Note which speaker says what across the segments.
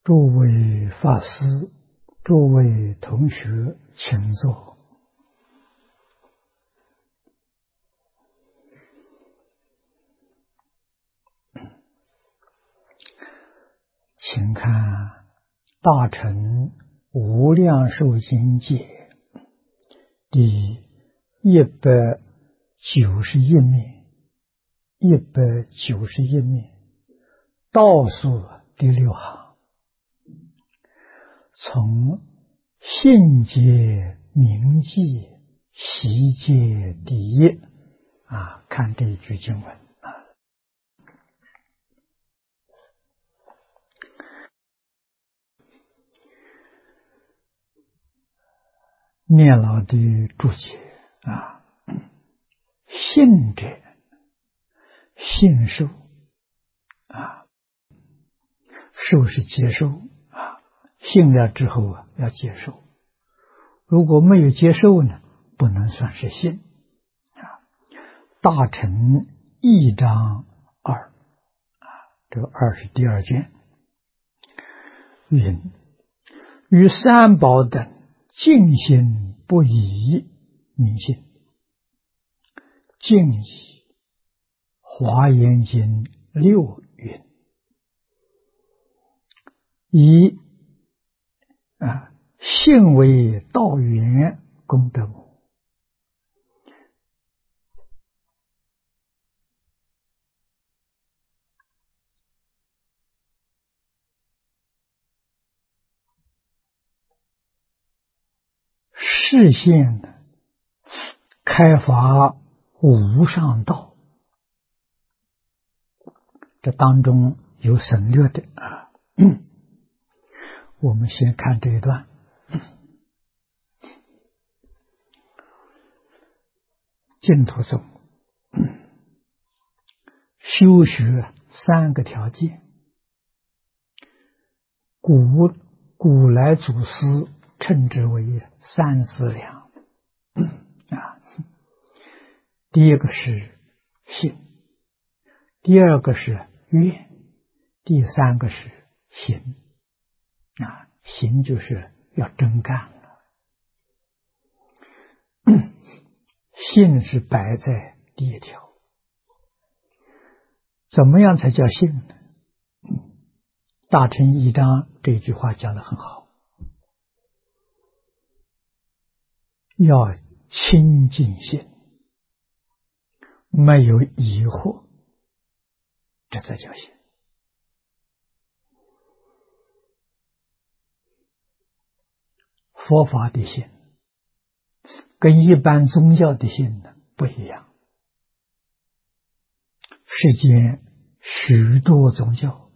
Speaker 1: 诸位法师，诸位同学，请坐。请看《大乘无量寿经解》第191面，191面倒数第6行，从信解明记习解第一看这一句经文念老的注解信者，信受受是接受信了之后要接受，如果没有接受呢，不能算是信大乘一章2这个2是第2卷，云：于三宝等净心不疑明信，净以华严经6云：以信为道源功德母。示现开发无上道，这当中有省略的我们先看这一段。净土宗修学3个条件，古来祖师称之为3资粮第一个是信，第二个是愿，第三个是行行就是要真干了。信是摆在第一条，怎么样才叫信呢？大乘一章这句话讲得很好，要清净心，没有疑惑，这才叫信。佛法的信跟一般宗教的信不一样，世间许多宗教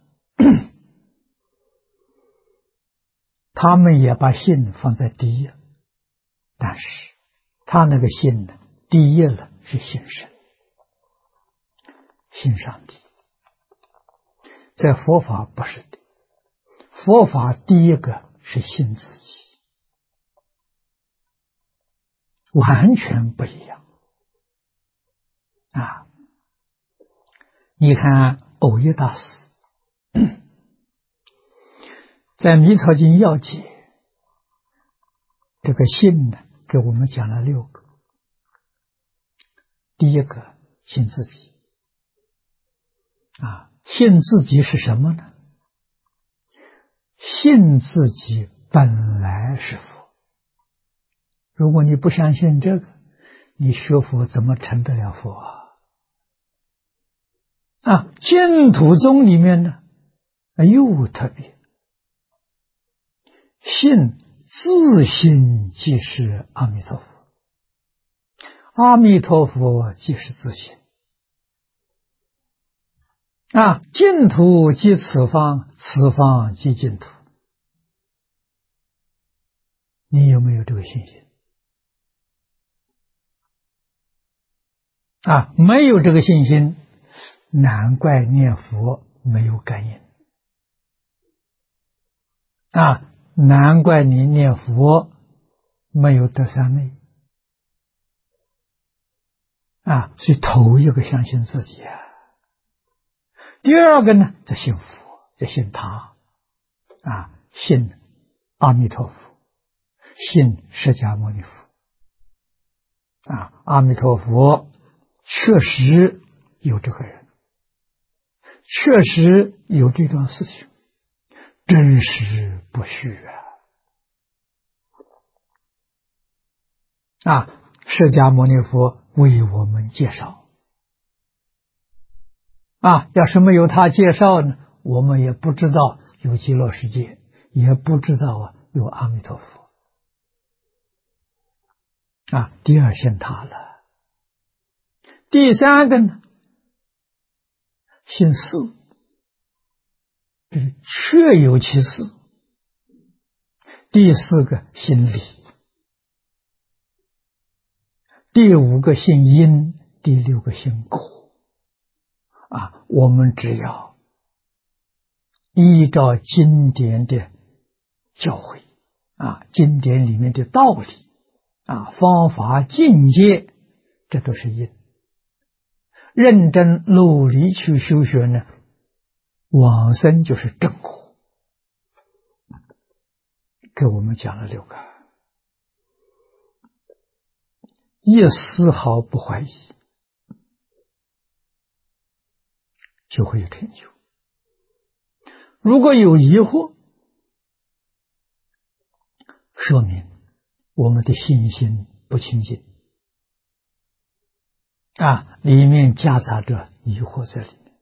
Speaker 1: 他们也把信放在第一，但是他那个信第一了是信神，信上帝。在佛法不是的，佛法第一个是信自己，完全不一样你看藕益大师在《弥陀经要解》这个信给我们讲了6个。第一个信自己信自己是什么呢？信自己本来是佛。如果你不相信这个，你学佛怎么成得了佛净土宗里面又特别，信自信即是阿弥陀佛，阿弥陀佛即是自信净土即此方，此方即净土。你有没有这个信心没有这个信心，难怪念佛没有感应难怪你念佛没有得三昧所以头一个相信自己第二个呢，在信佛，在信他信阿弥陀佛，信释迦牟尼佛。阿弥陀佛确实有这个人，确实有这桩事情，真实不虚释迦牟尼佛为我们介绍要是没有他介绍呢，我们也不知道有极乐世界，也不知道有阿弥陀佛第二信他了。第三个呢，信四，确有其事。第四个信理，第五个信因，第六个信果我们只要依照经典的教诲经典里面的道理方法境界，这都是因。认真努力去修学呢，往生就是正果。给我们讲了6个，一丝毫不怀疑，就会有成就。如果有疑惑，说明我们的信心不清净里面夹杂着疑惑在里面，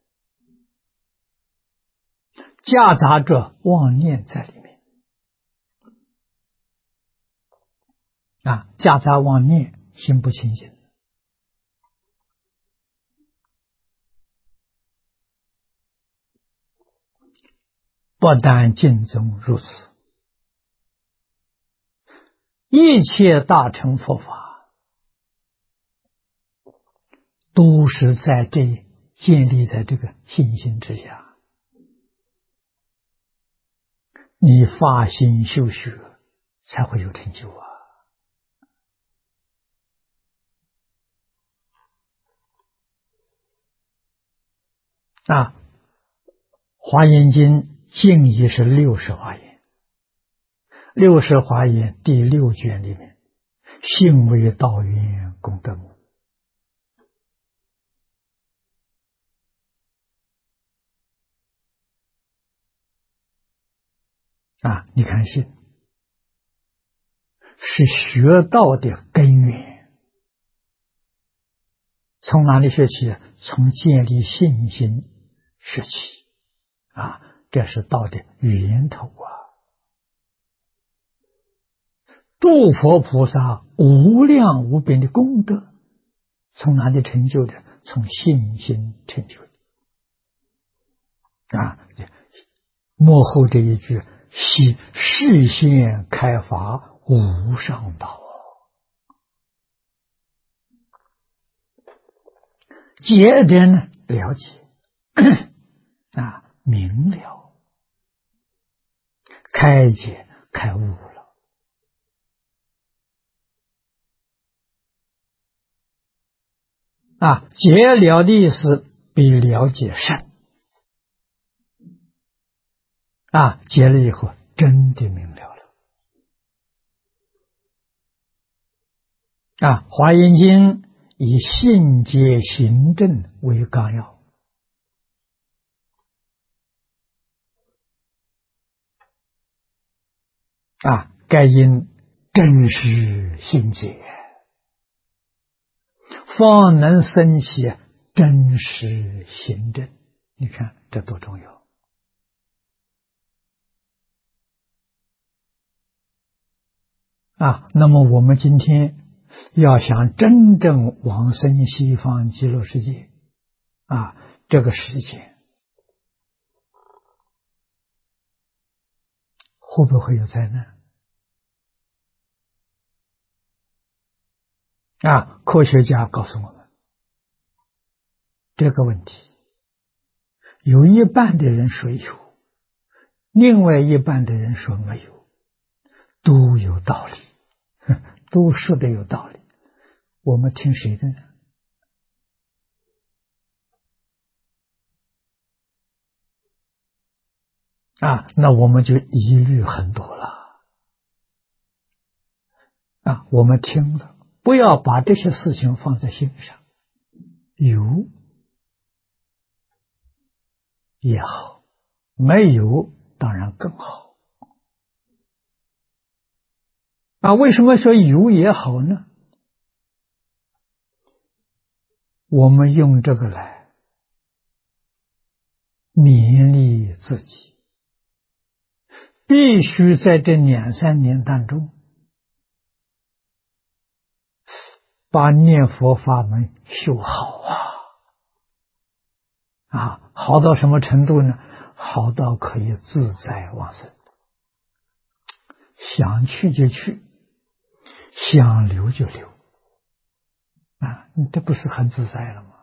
Speaker 1: 夹杂着妄念在里面夹杂妄念，心不清净。不但经中如此，一切大乘佛法都是建立在这个信心之下。你发心修学才会有成就华严经净义是60华严，60华严第6卷里面，信为道源功德母你看信是学道的根源，从哪里学起？从建立信心学起这是道的源头诸佛菩萨无量无边的功德从哪里成就的？从信心成就的幕后这一句悉示现开发无上道接着呢，了解明了，开解开悟了解了的意思比了解深解了以后真的明了了华严经以信解行证为纲要该因真实信解，方能生起真实行证。你看这多重要那么我们今天要想真正往生西方极乐世界这个时间会不会有灾难科学家告诉我们这个问题，有一半的人说有，另外一半的人说没有，都有道理，都说的有道理，我们听谁的呢？ 那我们就疑虑很多了我们听了，不要把这些事情放在心上，有也好，没有当然更好为什么说有也好呢？我们用这个来勉励自己，必须在这2、3年当中把念佛法门修好好到什么程度呢？好到可以自在往生，想去就去，想留就留你这不是很自在了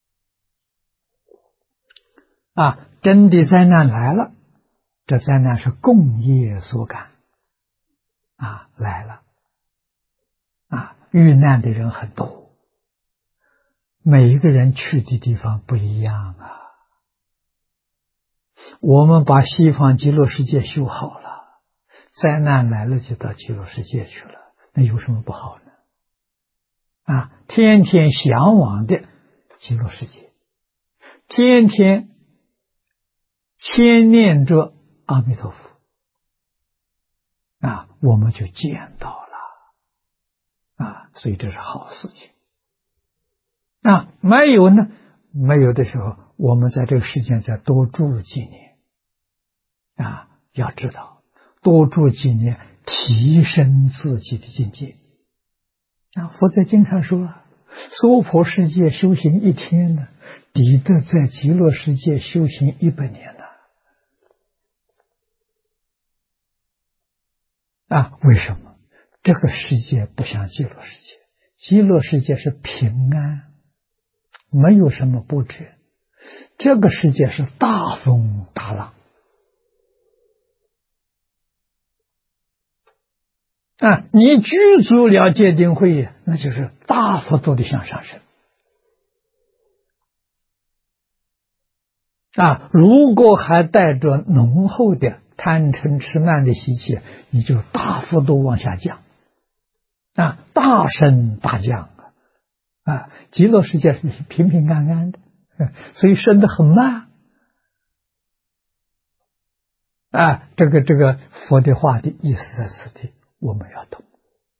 Speaker 1: 吗？真的灾难来了，这灾难是共业所感来了遇难的人很多，每一个人去的地方不一样我们把西方极乐世界修好了，灾难来了就到极乐世界去了，那有什么不好呢？天天向往的极乐世界，天天牵念着阿弥陀佛我们就见到了所以这是好事情没有呢？没有的时候，我们在这个世界再多住几年要知道多住几年，提升自己的境界佛在经上说娑婆世界修行1天呢，抵得在极乐世界修行100年为什么？这个世界不像极乐世界，极乐世界是平安，没有什么波折，这个世界是大风大浪你具足了戒定慧，那就是大幅度的向上升如果还带着浓厚的贪嗔痴慢的习气，你就大幅度往下降大升大降极乐世界是平平安安的所以升得很慢这个佛的话的意思在此地，我们要懂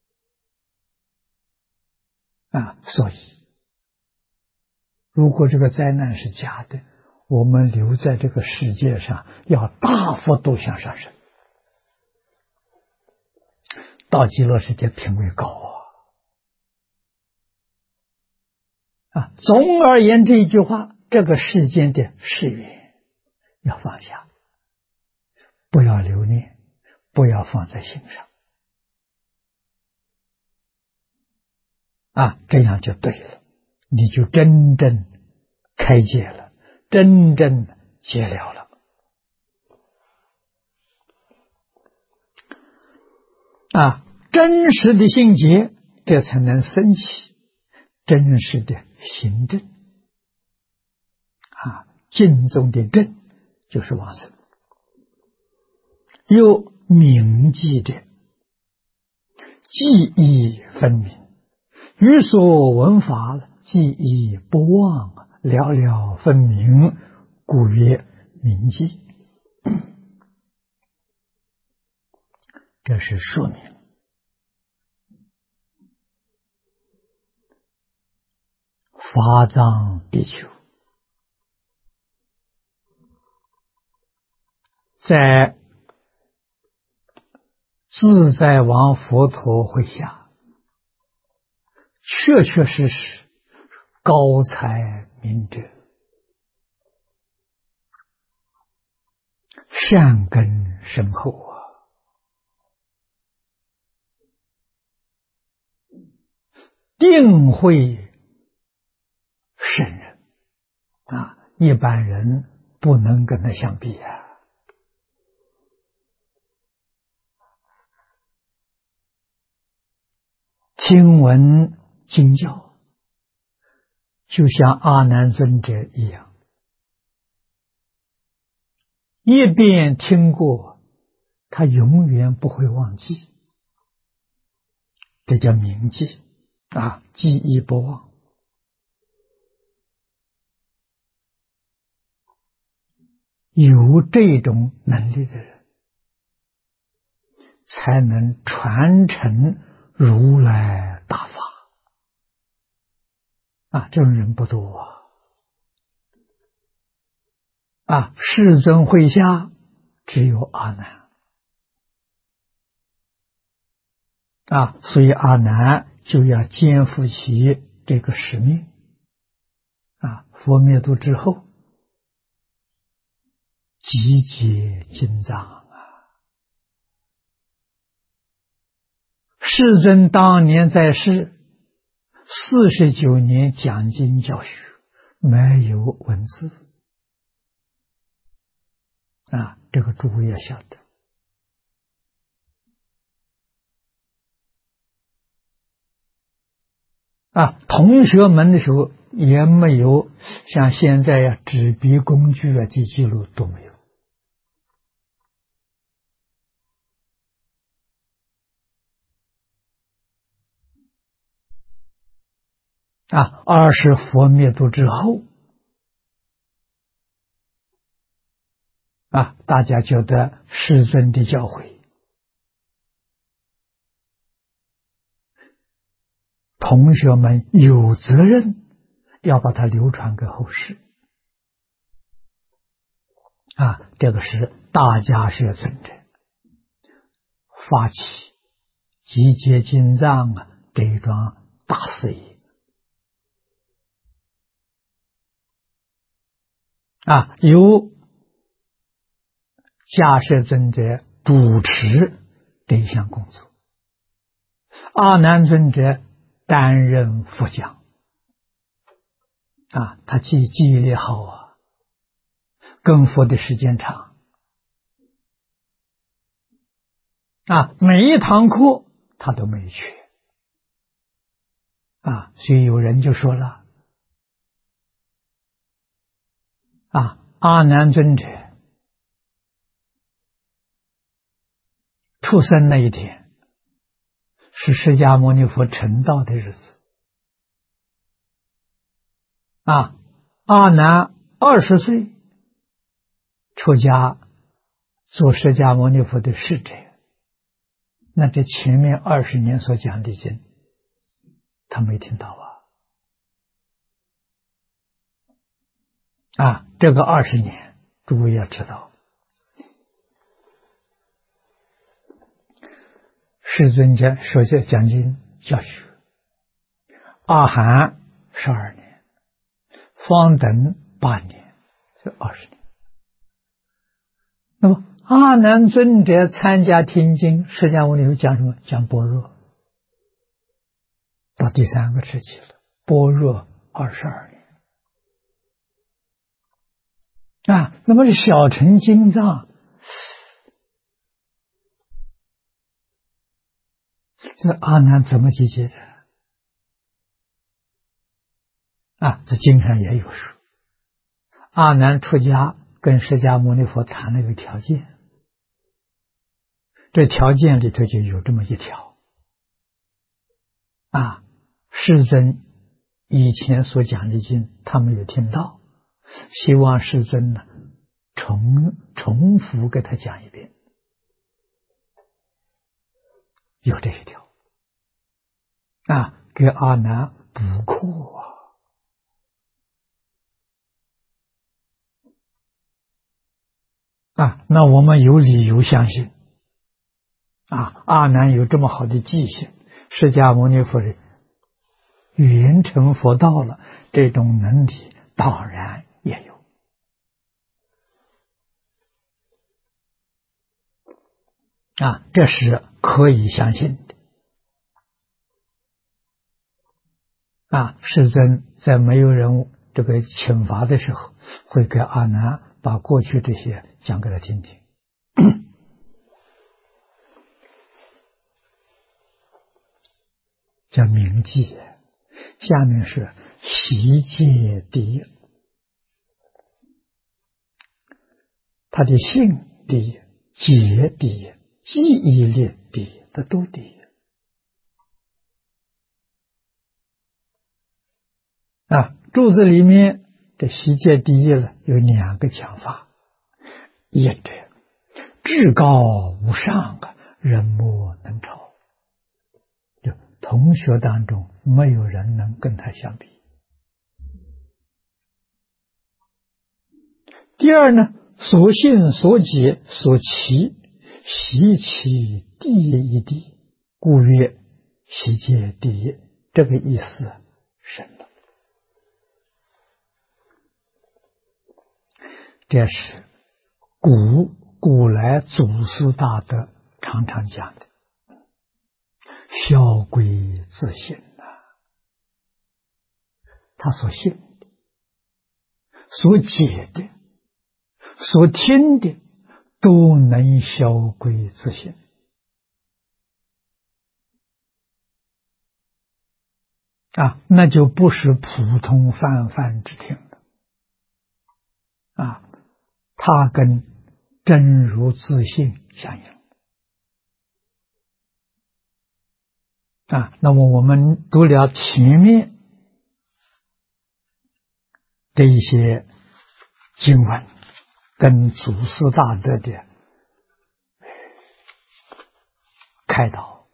Speaker 1: 所以如果这个灾难是假的，我们留在这个世界上要大幅度向上升，到极乐世界品位高总而言之一句话，这个世间的事缘要放下，不要留念，不要放在心上这样就对了，你就真正开解了，真正解了真实的心结，这才能升起真实的行正经中的正就是往生，又铭记着记忆分明，于所闻法记忆不忘，了了分明，故曰铭记。这是说明法藏比丘在自在王佛陀会下，确确实实高才明哲，善根深厚定慧圣人一般人不能跟他相比听闻经教，就像阿难尊者一样， 一遍听过，他永远不会忘记，这叫铭记啊，记忆不忘。有这种能力的人，才能传承如来大法啊！这种人不多啊！世尊会下只有阿难啊，所以阿难就要肩负起这个使命啊！佛灭度之后，集结经藏啊！世尊当年在世49年讲经教学，没有文字啊！这个诸位要晓得啊！同学们的时候也没有像现在呀纸笔工具啊记录都没有啊！而是佛灭度之后啊，大家觉得世尊的教诲，同学们有责任要把它流传给后世啊！这个是大迦叶尊者发起集结经藏啊这一桩大事业啊，由迦叶尊者主持这一项工作，阿难尊者担任副讲啊，他记忆力好啊，跟佛的时间长啊，每一堂课他都没缺啊，所以有人就说了啊，阿难尊者出生那一天是释迦牟尼佛成道的日子啊，阿难20岁出家做释迦牟尼佛的侍者，那这前面20年所讲的经他没听到啊，这个20年诸位要知道，世尊说讲经教学，阿含12年，方等8年，是20年。那么阿难尊者参加听经，释迦牟尼佛讲什么？讲般若，到第3个时期了，般若22年啊。那么这小乘经藏，这阿难怎么集结的啊？这经上也有说，阿难出家跟释迦牟尼佛谈了一个条件，这条件里头就有这么一条啊，世尊以前所讲的经他没有听到，希望世尊呢重复给他讲一遍，有这一条啊，给阿难补课啊，那我们有理由相信啊，阿难有这么好的记性，释迦牟尼佛的圆成佛道了，这种能力当然也有啊，这是可以相信的啊。世尊在没有人这个请法的时候，会给阿难把过去这些讲给他听听。叫铭记，下面是习戒第一。 他的性第一，解第一，记忆力第一，这都第一。注子里面这习戒第一了，有2个讲法，一者至高无上人莫能超，就同学当中没有人能跟他相比。第二呢，所信所解所期，习其第一地，故曰习戒第一。这个意思深了。这是古来祖师大德常常讲的，孝归自信他所信的、所解的、所听的，都能孝归自信。那就不是普通泛泛之听了它跟真如自信相应那么我们读了前面的一些经文，跟祖师大德的开导，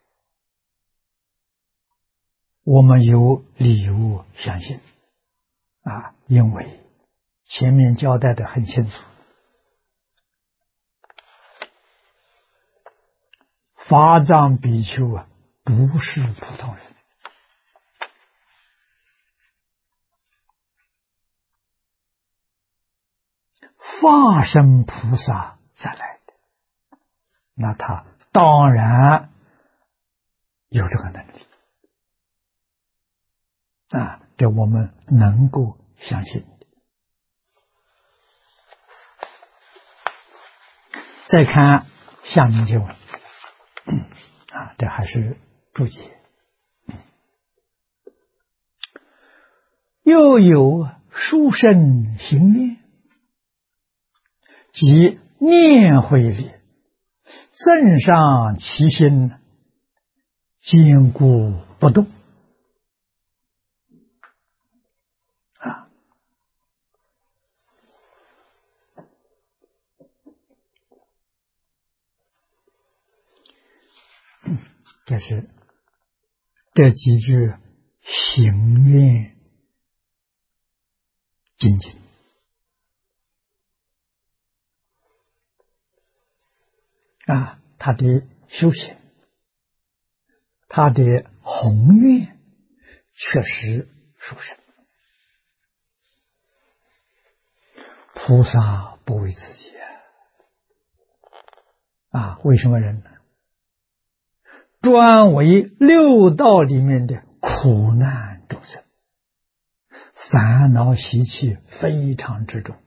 Speaker 1: 我们有理由相信因为前面交代的很清楚，法藏比丘不是普通人，化身菩萨再来的，那他当然有这个能力这我们能够相信。再看下面经文这还是注解。又有殊胜行愿，即念慧力，正上其心，坚固不动这是这几句行愿精进他的修行，他的宏愿确实殊胜。菩萨不为自己为什么人呢？专为六道里面的苦难众生，烦恼习气非常之重。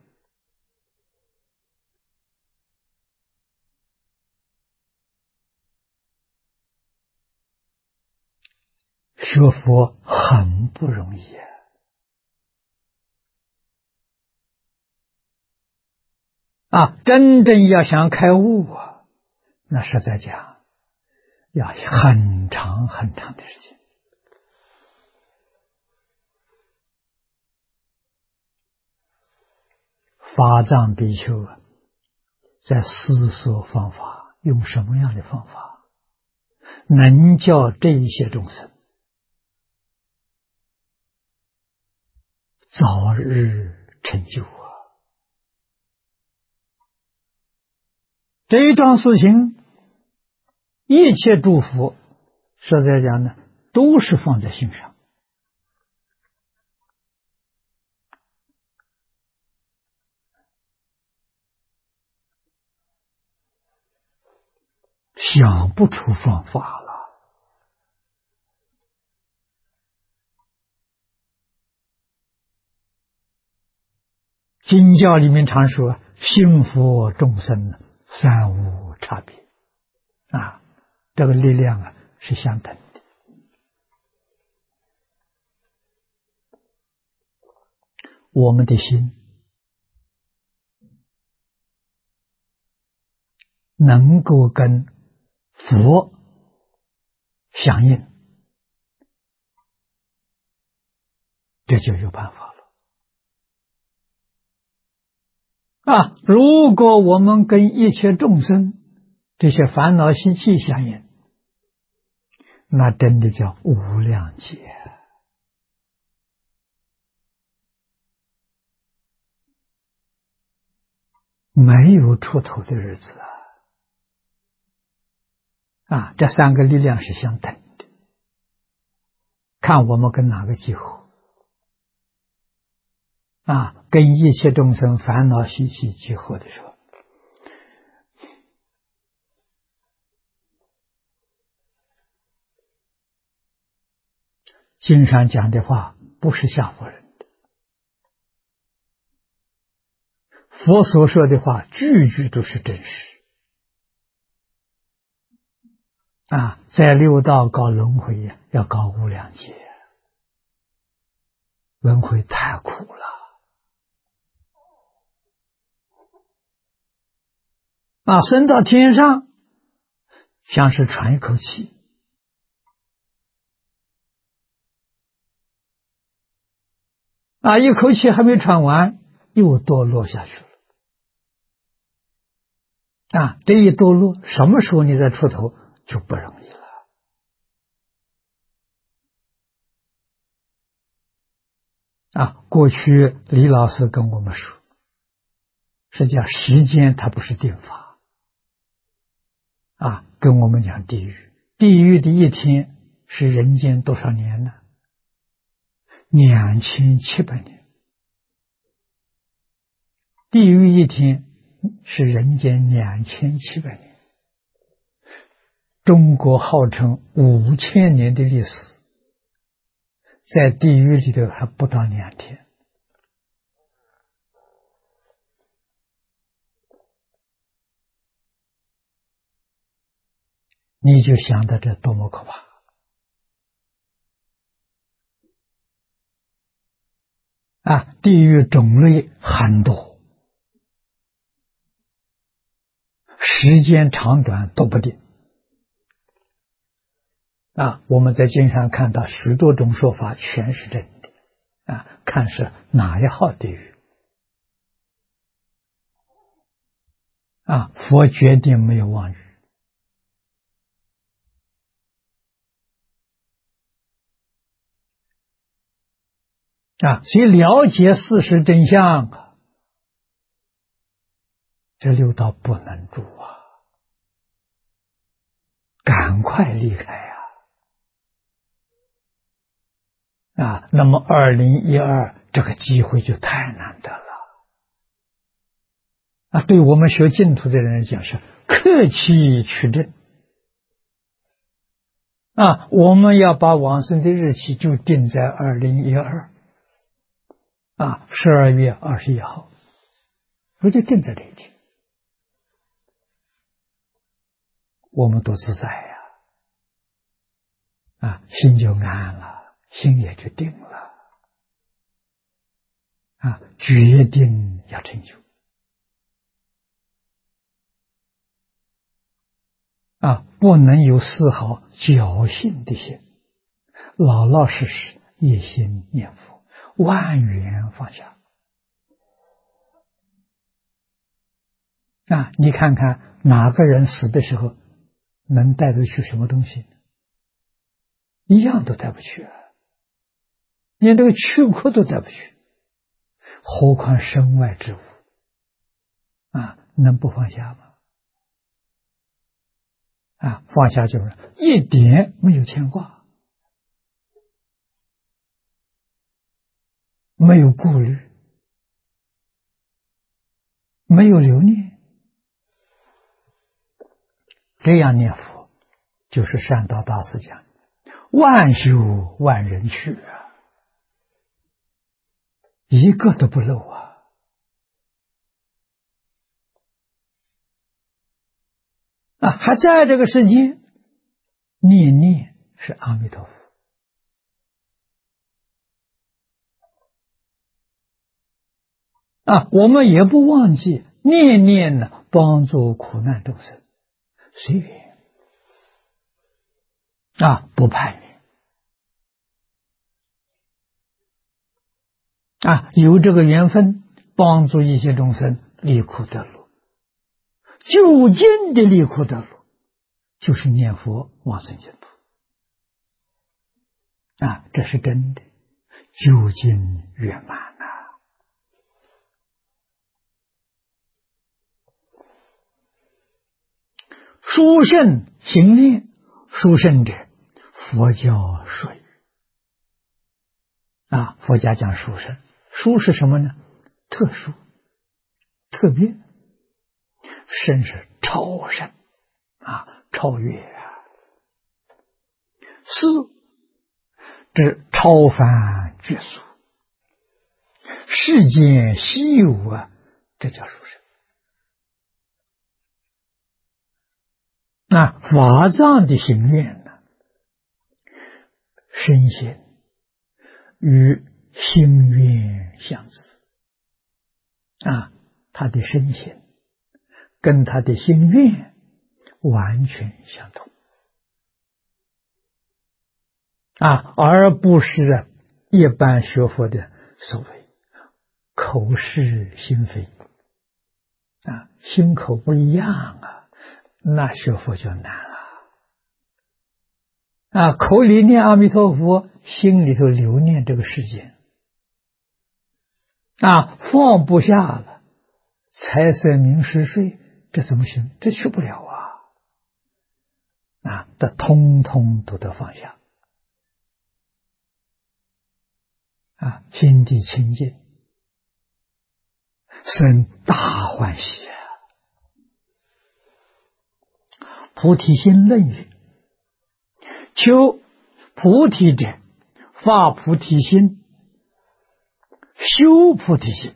Speaker 1: 学佛很不容易真正要想开悟那实在讲要很长很长的时间。法藏比丘在思索方法，用什么样的方法能叫这一些众生早日成就这一桩事情，一切祝福实在讲呢，都是放在心上。想不出方法了。经教里面常说，幸福众生三无差别这个力量是相等的。我们的心能够跟佛相应，这就有办法了。如果我们跟一切众生这些烦恼习气相应，那真的叫无量劫，没有出头的日子这三个力量是相等的，看我们跟哪个结合跟一切众生烦恼习气结合的时候，经上讲的话不是吓唬人的，佛所说的话句句都是真实在六道搞轮回要搞无量劫，轮回太苦了升到天上像是喘一口气一口气还没喘完又堕落下去了这一堕落什么时候你再出头就不容易了过去李老师跟我们说，是讲时间它不是定法跟我们讲地狱，地狱的一天是人间多少年呢？2700年。地狱一天是人间2700年。中国号称5000年的历史，在地狱里头还不到2天。你就想到这多么可怕地狱种类很多，时间长短都不定我们在经上看到许多种说法全是真的看是哪一号地狱佛决定没有妄语所以了解事实真相这六道不能住赶快离开那么2012这个机会就太难得了对我们学净土的人讲是克期取证我们要把往生的日期就定在201212月21号，我就定在这一天，我们都自在心就安了，心也就定了决定要成就不能有丝毫侥幸的心，老老实实一心念佛，万缘放下你看看哪个人死的时候能带得去什么东西？一样都带不去连这个躯壳都带不去，何况身外之物能不放下吗？放下就是一点没有牵挂，没有顾虑，没有留念，这样念佛就是善导大师讲万修万人去一个都不漏还在这个世界念念是阿弥陀佛我们也不忘记念念呢帮助苦难众生随缘啊，不攀缘啊，有这个缘分，帮助一切众生离苦得乐。究竟的离苦得乐，就是念佛往生净土啊，这是真的，究竟圆满啊！殊胜行念，殊胜者，佛教水啊，佛家讲殊胜，殊是什么呢？特殊、特别。甚是超胜啊，超越啊，四之超凡绝俗，世间稀有啊，这叫殊胜。那法藏的行愿呢，身心与心愿相似啊，他的身心跟他的心愿完全相同啊，而不是一般学佛的所谓口是心非啊，心口不一样啊，那学佛就难了啊，口里念阿弥陀佛，心里头留念这个世界啊，放不下了，财色名食睡，这怎么行？这去不了啊！这通通都得放下啊！心地清净，生大欢喜啊！菩提心论语，求菩提者，发菩提心，修菩提心。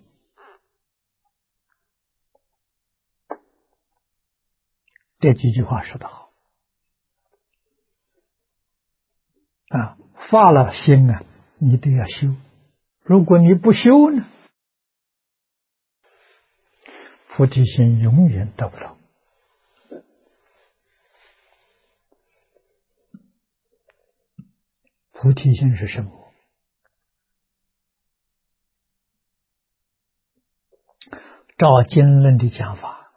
Speaker 1: 这几句话说得好啊！发了心啊，你都要修。如果你不修呢，菩提心永远得不到。菩提心是什么？照经论的讲法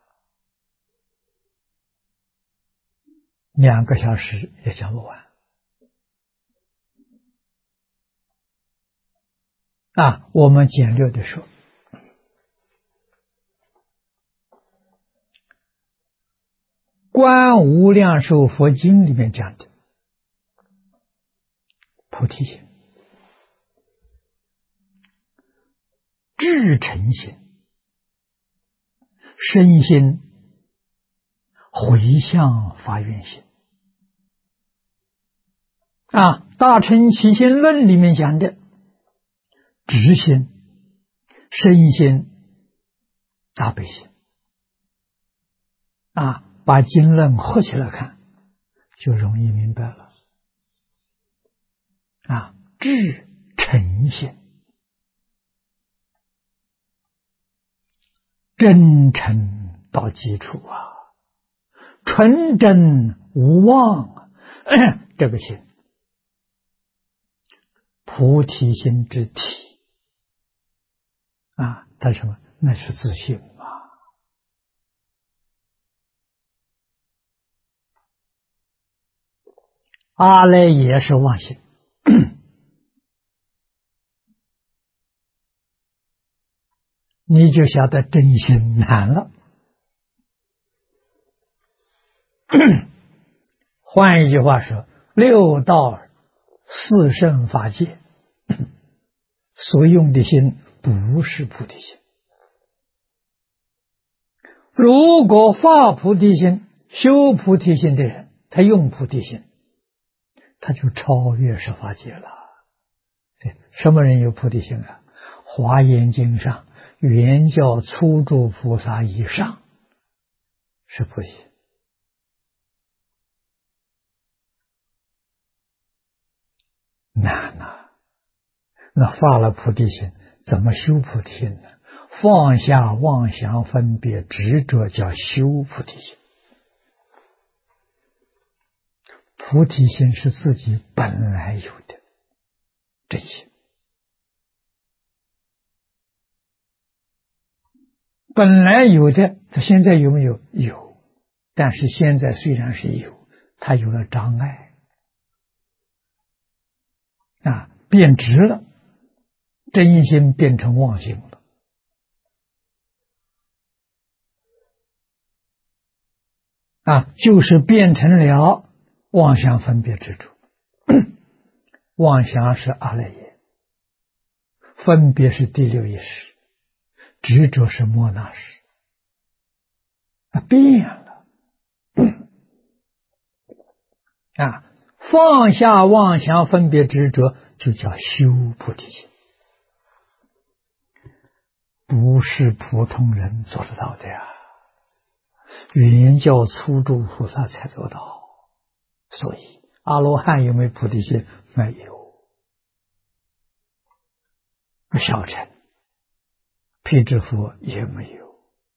Speaker 1: ，2个小时也讲不完啊！我们简略的说，观无量寿佛经里面讲的菩提心、至诚心、身心回向发愿心啊，大乘起心论里面讲的直心、身心、大悲心啊，把经论合起来看，就容易明白了啊。至诚心，真诚到基础啊，纯真无妄啊，这个心，菩提心之体啊，它什么？那是自信啊。阿赖耶是妄心，你就晓得真心难了。换一句话说，六道四圣法界所用的心不是菩提心。如果发菩提心、修菩提心的人，他用菩提心，他就超越十法界了。什么人有菩提心啊？华严经上原教初住菩萨以上是菩提心。难啊！那发了菩提心，怎么修菩提心呢？放下妄想分别执着，叫修菩提心菩提心是自己本来有的真心，本来有的，它现在有没有？有，但是现在虽然是有，它有了障碍啊，变质了，真心变成妄心了啊，就是变成了妄想分别执着。妄想是阿赖耶，分别是第六意识，执着是末那识啊，变了啊，放下妄想分别执着，就叫修菩提心，不是普通人做得到的呀，圆教初住菩萨才做到。所以阿罗汉有没有菩提心？没有。小乘辟支佛也没有，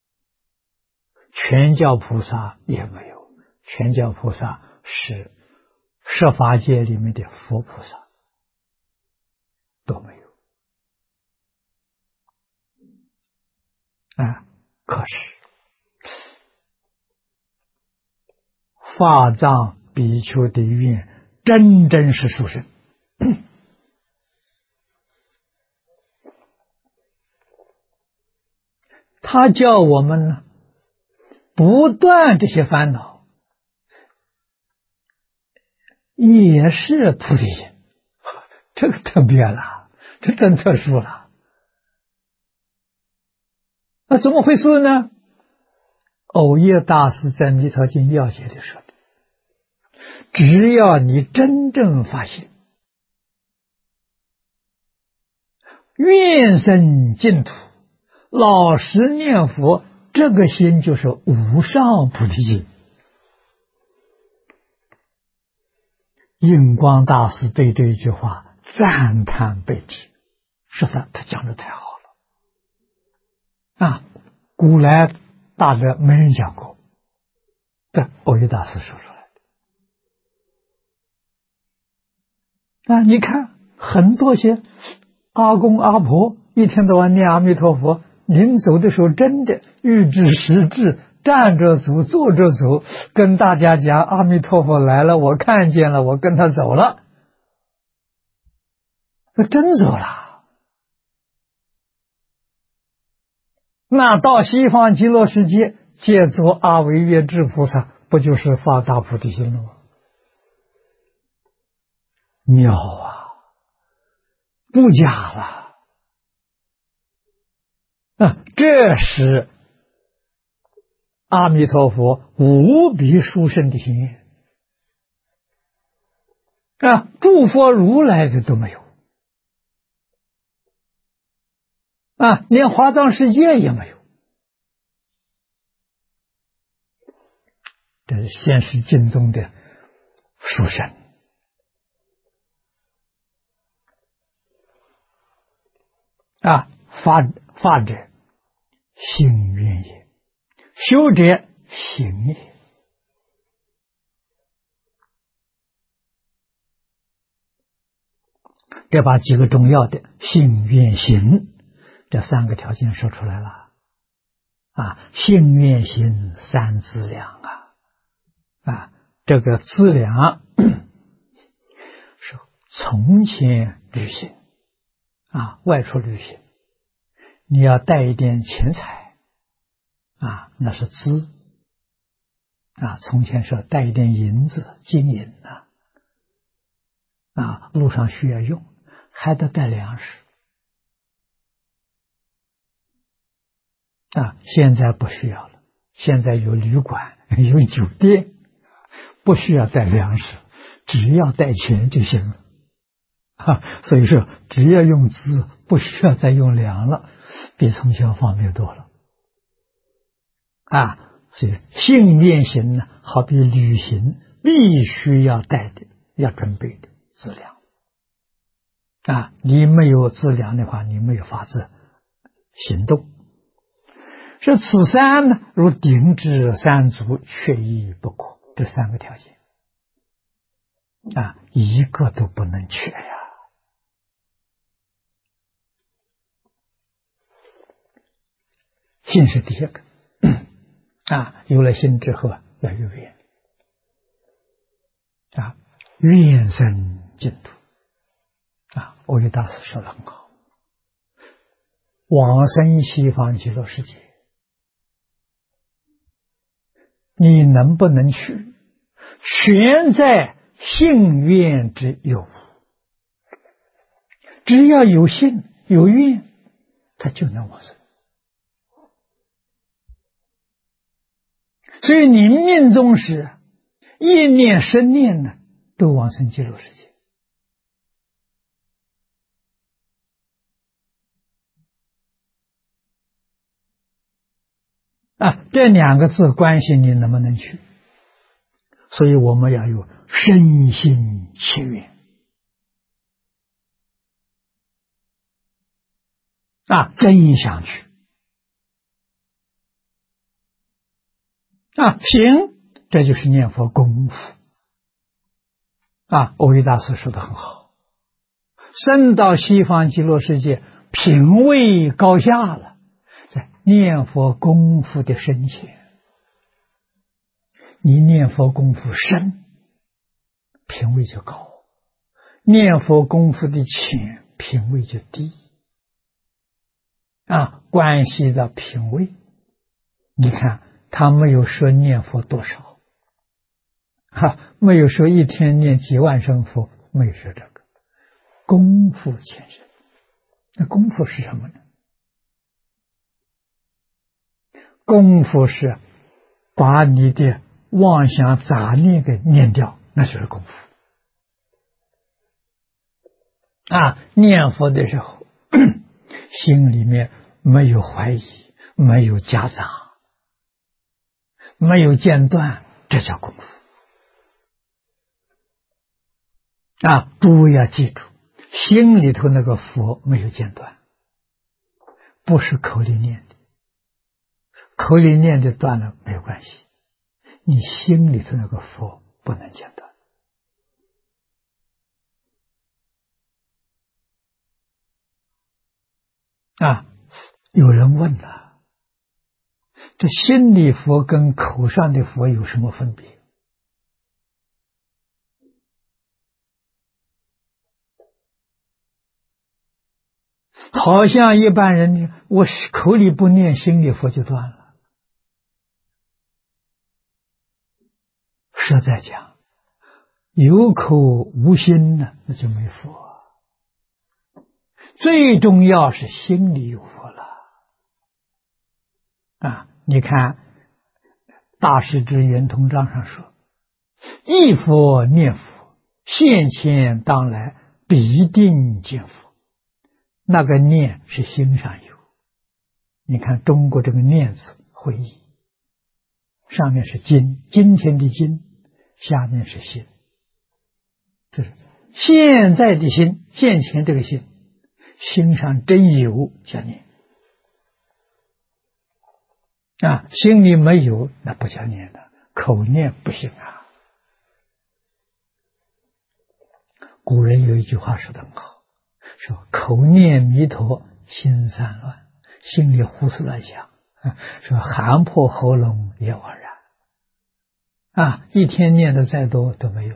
Speaker 1: 全教菩萨也没有，全教菩萨是十法界里面的佛菩萨都没有啊。可是法藏比丘的愿真正是殊胜，他叫我们呢不断这些烦恼，也是菩提心，这个特别了，这真特殊了。那怎么回事呢？藕叶大师在《弥陀经要解》里说的，只要你真正发心，愿生净土，老实念佛，这个心就是无上菩提心。印光大师对这一句话赞叹备至，是的，他讲的太好了啊！古来大德没人讲过，这藕益大师说出来的啊！你看很多些阿公阿婆一天到晚念阿弥陀佛，临走的时候真的欲知时至，站着走坐着走，跟大家讲阿弥陀佛来了，我看见了，我跟他走了，那真走了。那到西方极乐世界借作阿惟越致菩萨，不就是发大菩提心了吗？妙啊，不假了啊！这是阿弥陀佛无比殊胜的心愿啊！诸佛如来的都没有啊，连华藏世界也没有。这是现实经中的殊胜啊！法者行愿也，修者行也。这把几个重要的信愿行这三个条件说出来了啊！信愿行三资粮啊！这个资粮是从前旅行啊，外出旅行，你要带一点钱财啊，那是资啊。从前说带一点银子、金银啊，路上需要用，还得带粮食啊。现在不需要了，现在有旅馆、有酒店，不需要带粮食，只要带钱就行了所以说，只要用资，不需要再用粮了，比从前方便多了啊。所以信愿行呢，好比旅行必须要带的、要准备的资粮啊。你没有资粮的话，你没有法子行动。是此三呢，如顶至三足，缺一不可，这三个条件一个都不能缺呀。心是第一个有了心之后要有愿愿生净土阿育大师说得很好，往生西方极乐世界，你能不能去，全在信愿之有。只要有信有愿，他就能往生。所以你命中时一念生念呢，都往生极乐世界。这两个字关系你能不能去？所以我们要有身心切愿真想去行，这就是念佛功夫阿育大师说得很好，升到西方极乐世界，品位高下了，在念佛功夫的深浅。你念佛功夫深，品位就高；念佛功夫的浅，品位就低。关系到品位。你看他没有说念佛多少，没有说一天念几万声佛，没有说这个。功夫浅深，那功夫是什么呢？功夫是把你的妄想杂念给念掉，那就是功夫念佛的时候心里面没有怀疑，没有夹杂，没有间断，这叫功夫诸位要记住，心里头那个佛没有间断，不是口里念的，口里念的断了没有关系，你心里头那个佛不能间断有人问了，这心里佛跟口上的佛有什么分别？好像一般人我口里不念，心里佛就断了。实在讲，有口无心呢，那就没佛。最重要是心里有佛了你看大师之圆通章上说，忆佛念佛，现前当来必定见佛。那个念是心上有，你看中国这个念字会意，上面是今天的今，下面是心，这是现在的心，现前这个心，心上真有叫念心里没有那不叫念的，口念不行古人有一句话说得很好，说口念弥陀心散乱，心里胡思乱想说喊破喉咙也枉然一天念的再多都没用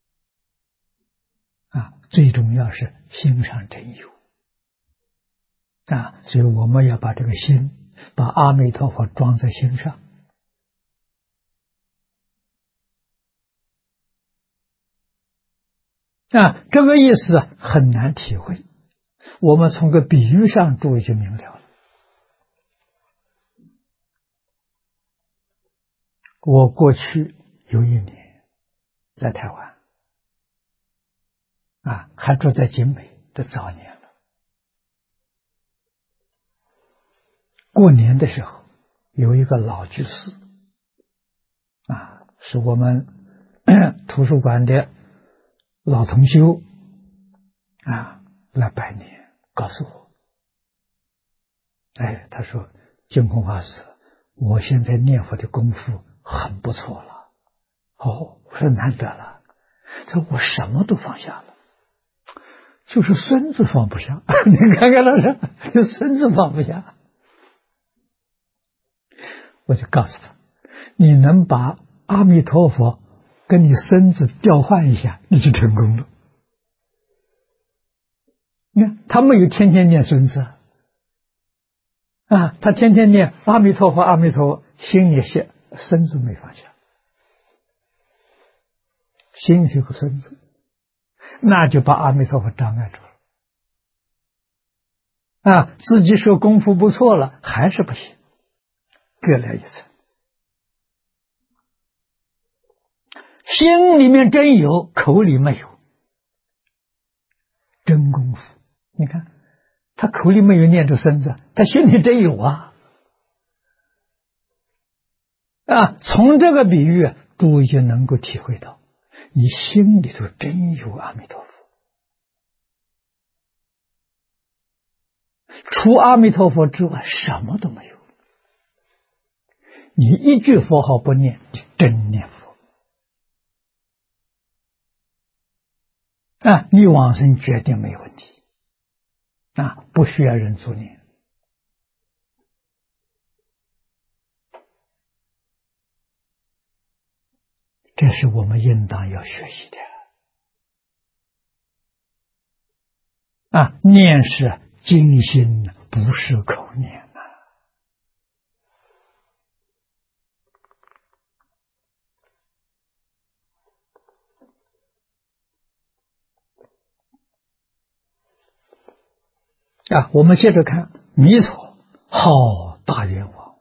Speaker 1: 最重要是心上真有所以我们要把这个心，把阿弥陀佛装在心上这个意思很难体会，我们从个比喻上诸位就明了了。我过去有一年在台湾还住在景美的早年了。过年的时候有一个老居士是我们图书馆的老同修来拜年，告诉我他说净空法师，我现在念佛的功夫很不错了。我说难得了， 他说我什么都放下了，就是孙子放不下。你看看老师，就孙子放不下。我就告诉他，你能把阿弥陀佛跟你孙子调换一下，你就成功了。你看他没有天天念孙子啊，他天天念阿弥陀佛阿弥陀佛，心里是孙子没放下，心里有个孙子，那就把阿弥陀佛障碍住了啊。自己说功夫不错了，还是不行，各来一层。心里面真有，口里没有，真功夫。你看他口里没有念着孙子，他心里真有啊！啊，从这个比喻，诸位就能够体会到，你心里头真有阿弥陀佛，除阿弥陀佛之外，什么都没有。你一句佛号不念，你真念佛啊！你往生决定没有问题啊，不需要人助念。这是我们应当要学习的啊！念是精心，不是口念啊！我们接着看，弥陀好大愿王，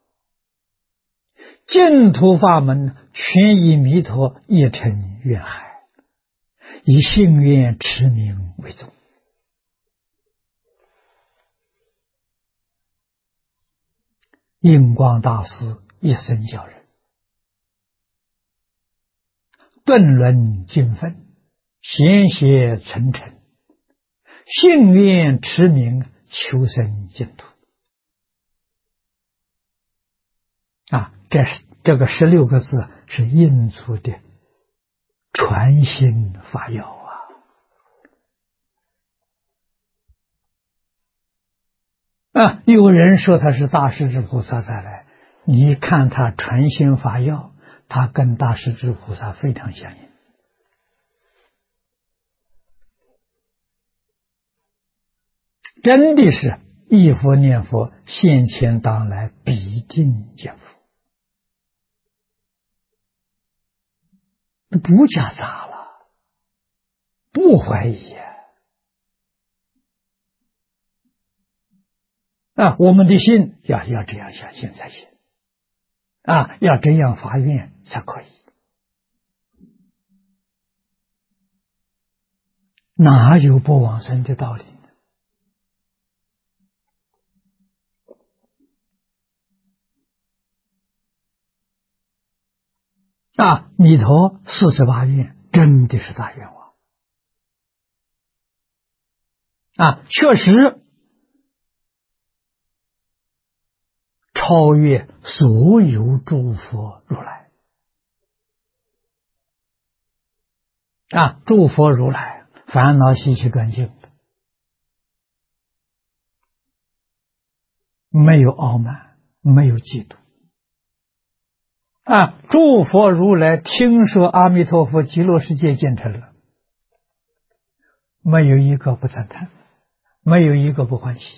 Speaker 1: 净土法门全以弥陀一成愿海，以信愿持名为宗。印光大师一生教人，顿论经分，贤邪沉沉，信愿持名，求生净土啊！这个16个字是印祖的传心法要啊！有人说他是大势至菩萨再来，你看他传心法要，他跟大势至菩萨非常相应，真的是忆佛念佛，现前当来必定见佛，不夹杂了，不怀疑啊！我们的心要这样相信才行啊，要这样发愿才可以。哪有不往生的道理呢？啊，弥陀48愿真的是大愿望啊，确实超越所有诸佛如来啊！诸佛如来烦恼习气断尽，没有傲慢，没有嫉妒啊！诸佛如来听说阿弥陀佛极乐世界建成了，没有一个不赞叹，没有一个不欢喜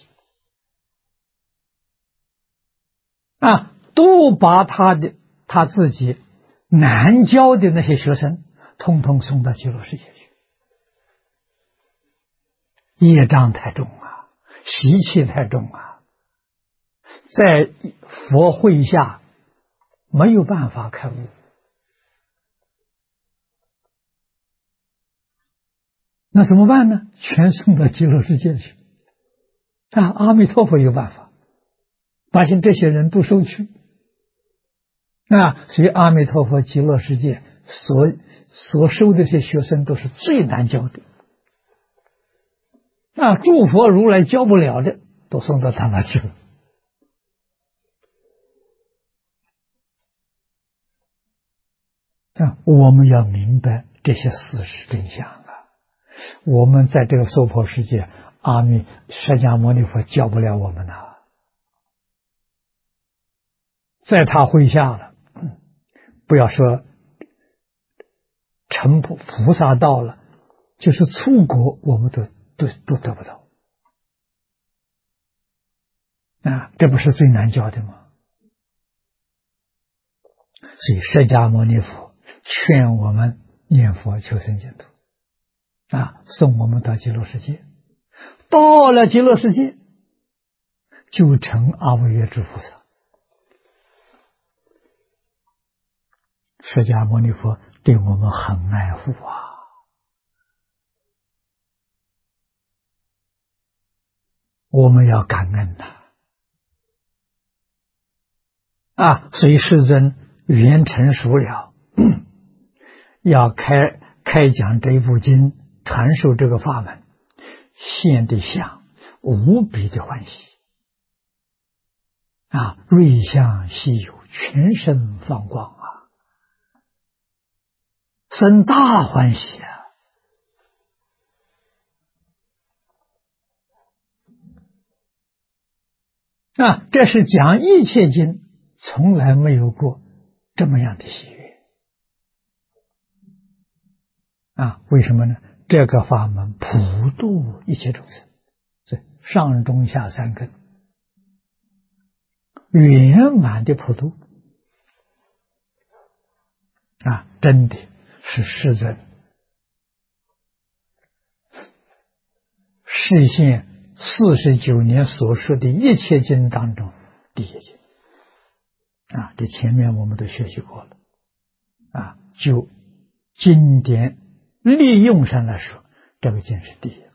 Speaker 1: 啊！都把他自己难教的那些学生统统送到极乐世界去，业障太重啊，习气太重啊，在佛会下没有办法开悟，那怎么办呢？全送到极乐世界去啊！阿弥陀佛有办法，发现这些人都收去啊！所以阿弥陀佛极乐世界所收的这些学生都是最难教的啊！诸佛如来教不了的，都送到他那去了啊！我们要明白这些事实真相啊！我们在这个娑婆世界，释迦牟尼佛教不了我们呐，在他麾下了，不要说成菩萨道了，就是出国我们都得不到啊！这不是最难教的吗？所以释迦牟尼佛劝我们念佛求生净土啊，送我们到极乐世界。到了极乐世界，就成阿惟越致菩萨。释迦牟尼佛对我们很爱护啊，我们要感恩呐啊！所以世尊语言成熟了，要开讲这一部经，传授这个法门，现的相无比的欢喜啊！瑞相稀有，全身放光啊，生大欢喜啊！这是讲一切经从来没有过这么样的喜悦啊！为什么呢？这个法门普度一切众生，所以上中下三根圆满的普度啊！真的是世尊示现49年所说的一切经当中第一经啊！这前面我们都学习过了啊！就经典利用上来说，这个经是第一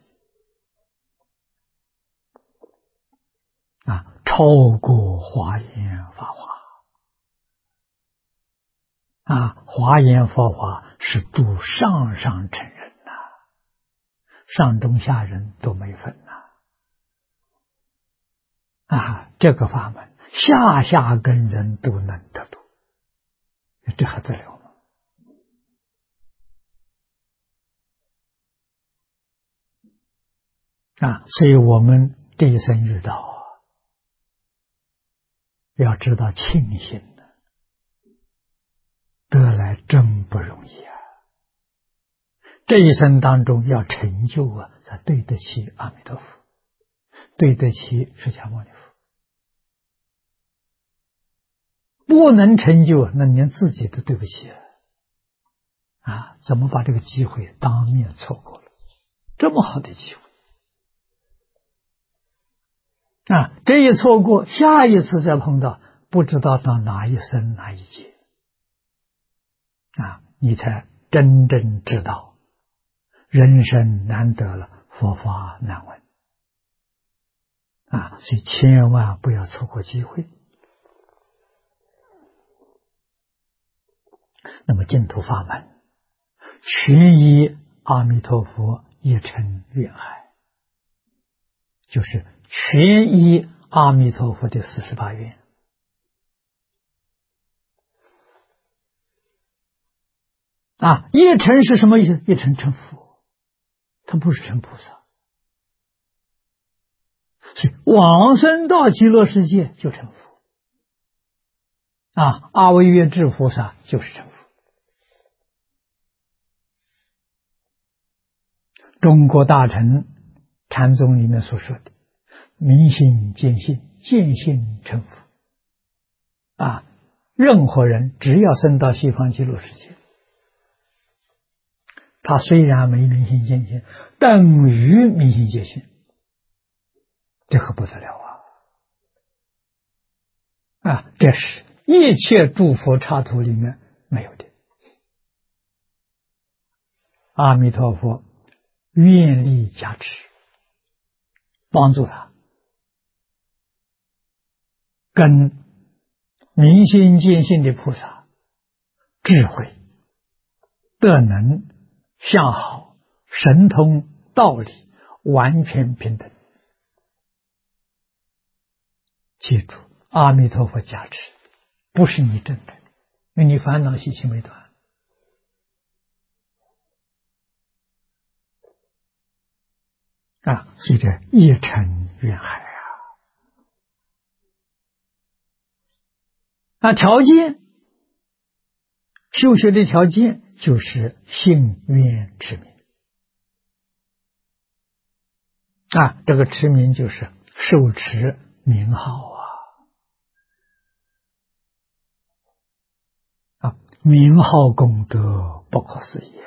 Speaker 1: 啊，超过华严法华啊！华严法华是度上乘人呐，上中下人都没分呐啊！这个法门下根人都能得度，这还得了吗？啊！所以我们这一生遇到啊，要知道庆幸的，得来真不容易啊！这一生当中要成就啊，才对得起阿弥陀佛，对得起释迦牟尼佛。不能成就，那连自己都对不起啊！怎么把这个机会当面错过了？这么好的机会啊！这一错过，下一次再碰到，不知道到哪一生哪一劫啊！你才真正知道人生难得了，佛法难闻啊！所以千万不要错过机会。那么净土法门全依阿弥陀佛一乘愿海，就是全依阿弥陀佛的48愿啊！一乘是什么意思？一乘成佛，他不是成菩萨，所以往生到极乐世界就成佛啊！阿惟越致菩萨就是成佛。中国大乘禅宗里面所说的明心见性，见性成佛啊！任何人只要升到西方极乐世界，他虽然没明心见性，等于明心见性，这可不得了啊！这是一切诸佛刹土里面没有的。阿弥陀佛愿力加持，帮助他跟明心见性的菩萨智慧、德能、相好、神通、道理完全平等。记住，阿弥陀佛加持不是你挣的，因为你烦恼习气没断所以这一尘缘海条件，修学的条件就是信愿持名这个持名就是受持名号名号功德不可思议，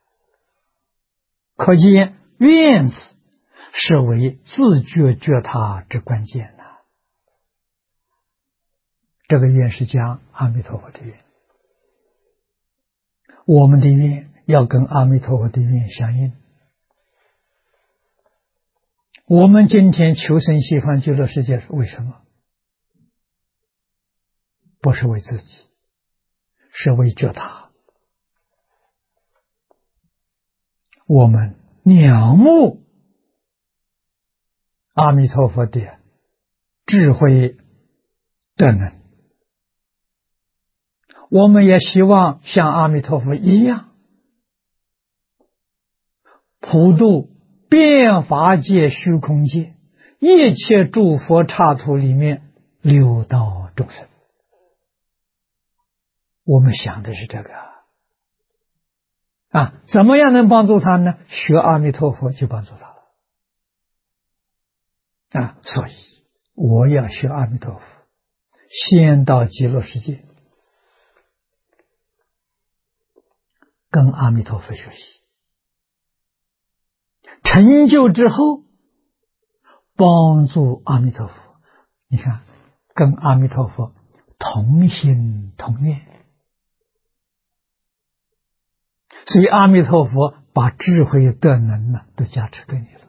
Speaker 1: 可见愿字是为自觉觉他之关键这个愿是讲阿弥陀佛的愿，我们的愿要跟阿弥陀佛的愿相应。我们今天求生西方极乐世界是为什么？不是为自己，是为觉他。我们仰慕阿弥陀佛的智慧德能，我们也希望像阿弥陀佛一样普度遍法界虚空界一切诸佛刹土里面六道众生。我们想的是这个怎么样能帮助他呢？学阿弥陀佛就帮助他了所以我要学阿弥陀佛，先到极乐世界跟阿弥陀佛学习，成就之后帮助阿弥陀佛。你看，跟阿弥陀佛同心同愿，所以阿弥陀佛把智慧德能都加持给你了。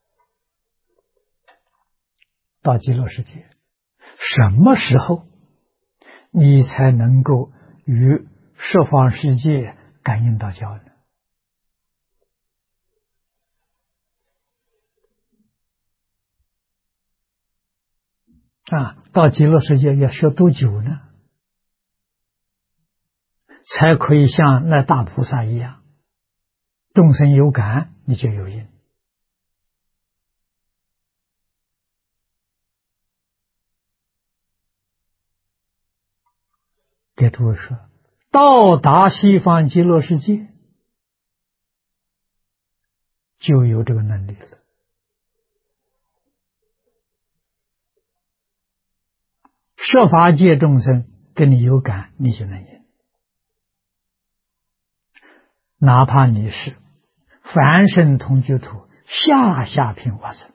Speaker 1: 到极乐世界，什么时候你才能够与十方世界感应道交呢？到极乐世界要学多久呢？才可以像那大菩萨一样，众生有感你就有因。给诸位说，到达西方极乐世界就有这个能力了。设法界众生跟你有感，你就能应。哪怕你是凡圣同居土下品化身，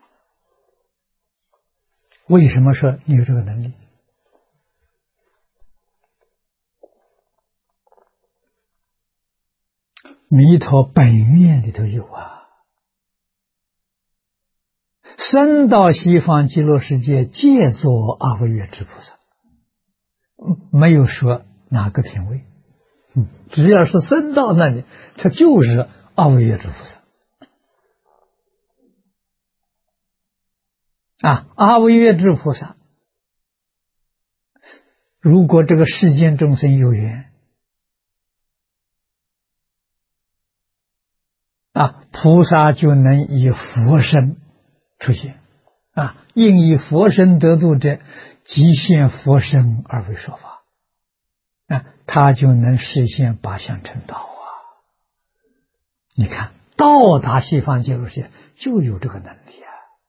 Speaker 1: 为什么说你有这个能力？弥陀本愿里头有生到西方极乐世界皆作阿惟越之菩萨，没有说哪个品位，只要是生到那里，他就是阿惟越之菩萨阿惟越之菩萨，如果这个世间众生有缘菩萨就能以佛身出现应以佛身得度者，即现佛身而为说法他就能实现八相成道你看，到达西方极乐世界就有这个能力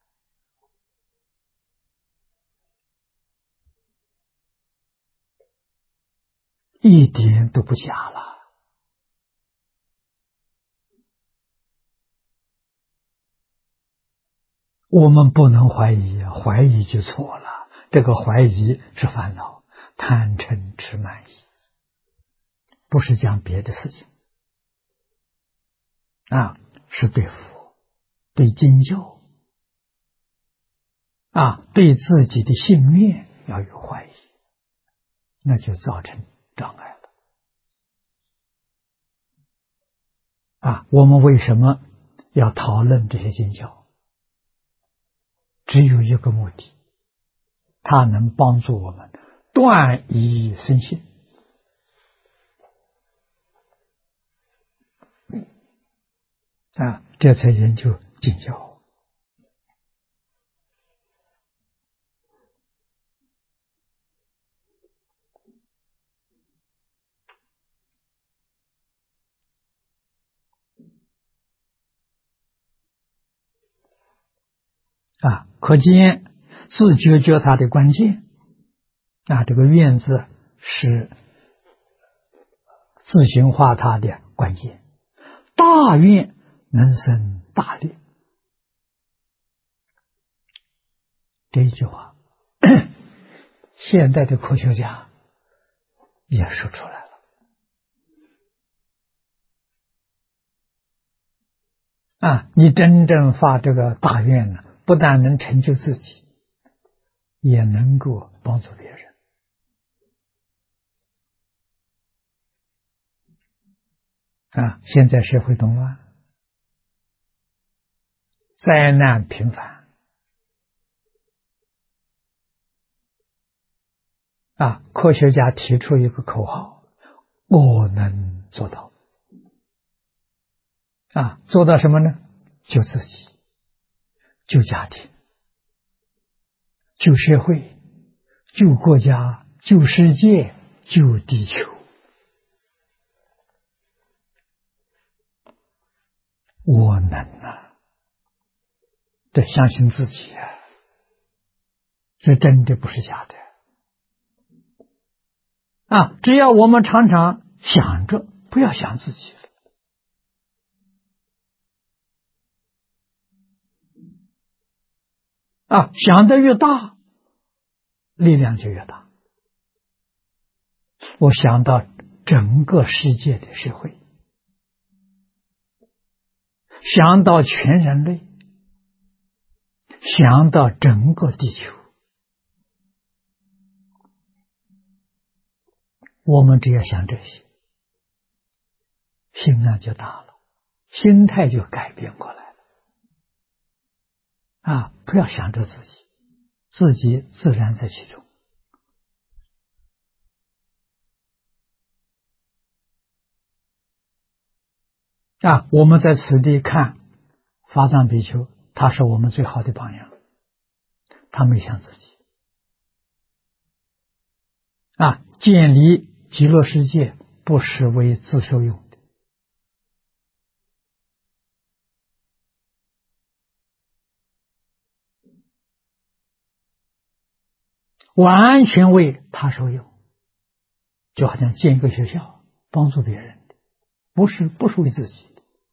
Speaker 1: 一点都不假了。我们不能怀疑怀疑就错了。这个怀疑是烦恼，贪嗔痴慢疑，不是讲别的事情是对佛、对经教对自己的信念要有怀疑，那就造成障碍了我们为什么要讨论这些经教？只有一个目的，它能帮助我们断疑生信这才研究经教可见自觉他的关键这个愿字是自行化他的关键。大愿能生大力，这一句话现代的科学家也说出来了你真正发这个大愿呢，不但能成就自己，也能够帮助别人现在社会动乱，灾难频繁科学家提出一个口号：我能做到做到什么呢？救自己，救家庭，救社会，救国家，救世界，救地球。我能这相信自己这真的不是假的只要我们常常想着，不要想自己想得越大，力量就越大。我想到整个世界的社会，想到全人类，想到整个地球，我们只要想这些，心量就大了，心态就改变过来了不要想着自己，自己自然在其中我们在此地看法藏比丘，他是我们最好的榜样，他没想自己建立极乐世界不是为自受用的完全为他受用，就好像建一个学校帮助别人的，不是为自己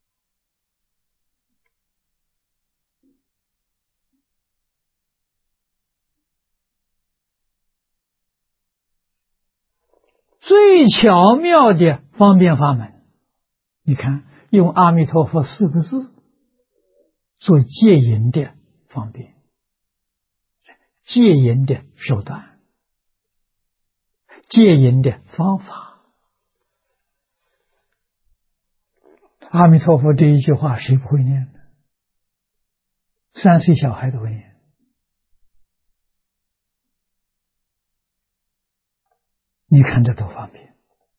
Speaker 1: 最巧妙的方便法门，你看用阿弥陀佛4个字做戒引的方便，戒引的手段，戒引的方法。阿弥陀佛这一句话谁不会念呢？3岁小孩都会念你看这多方便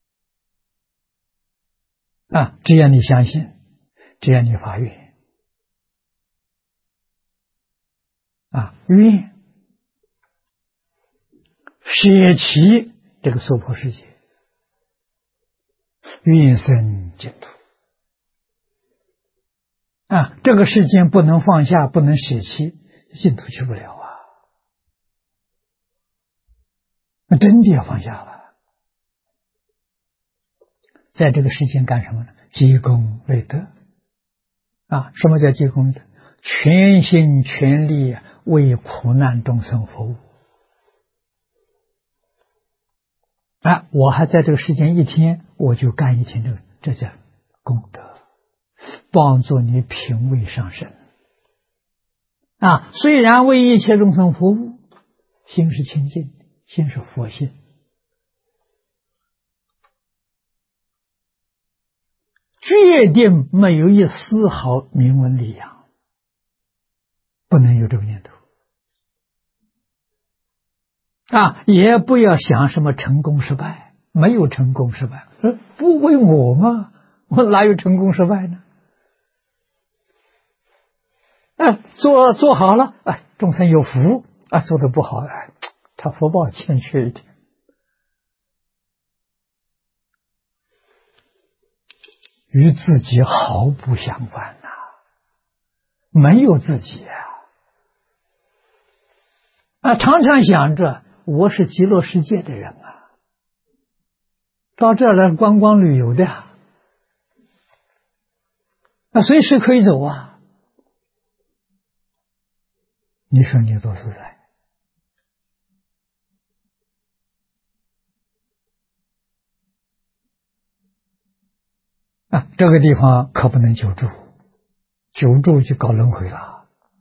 Speaker 1: 只要你相信，只要你发愿愿舍弃这个娑婆世界，愿生净土这个世间不能放下，不能舍弃，净土去不了那真的要放下了。在这个世间干什么呢？积功累德什么叫积功累德？全心全力为苦难众生服务我还在这个世间一天，我就干一天这叫功德，帮助你品位上升虽然为一切众生服务，心是清净的，心是佛心，决定没有一丝毫名闻利养，不能有这个念头也不要想什么成功失败，没有成功失败，不为我吗？我哪有成功失败呢？做好了众生有福做得不好他福报欠缺一点与自己毫不相关没有自己常常想着我是极乐世界的人啊，到这儿来观光旅游的随时可以走啊。你说你多自在这个地方可不能久住，久住就搞轮回了。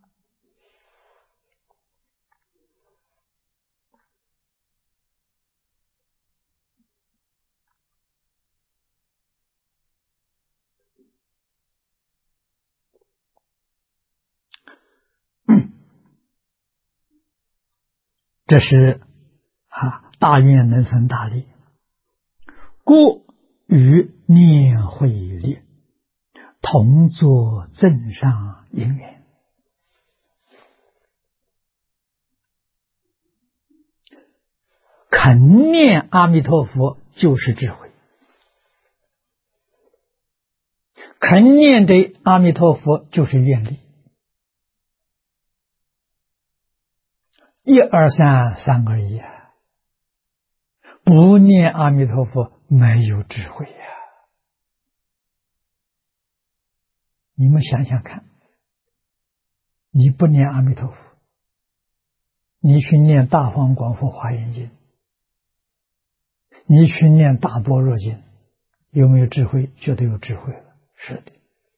Speaker 1: 这是大愿能生大利，故与念慧力同作正上因缘。肯念阿弥陀佛就是智慧，肯念的阿弥陀佛就是愿力。一二三，三而已不念阿弥陀佛没有智慧你们想想看，你不念阿弥陀佛，你去念大方广佛华严经，你去念大般若经，有没有智慧？觉得有智慧了，是的。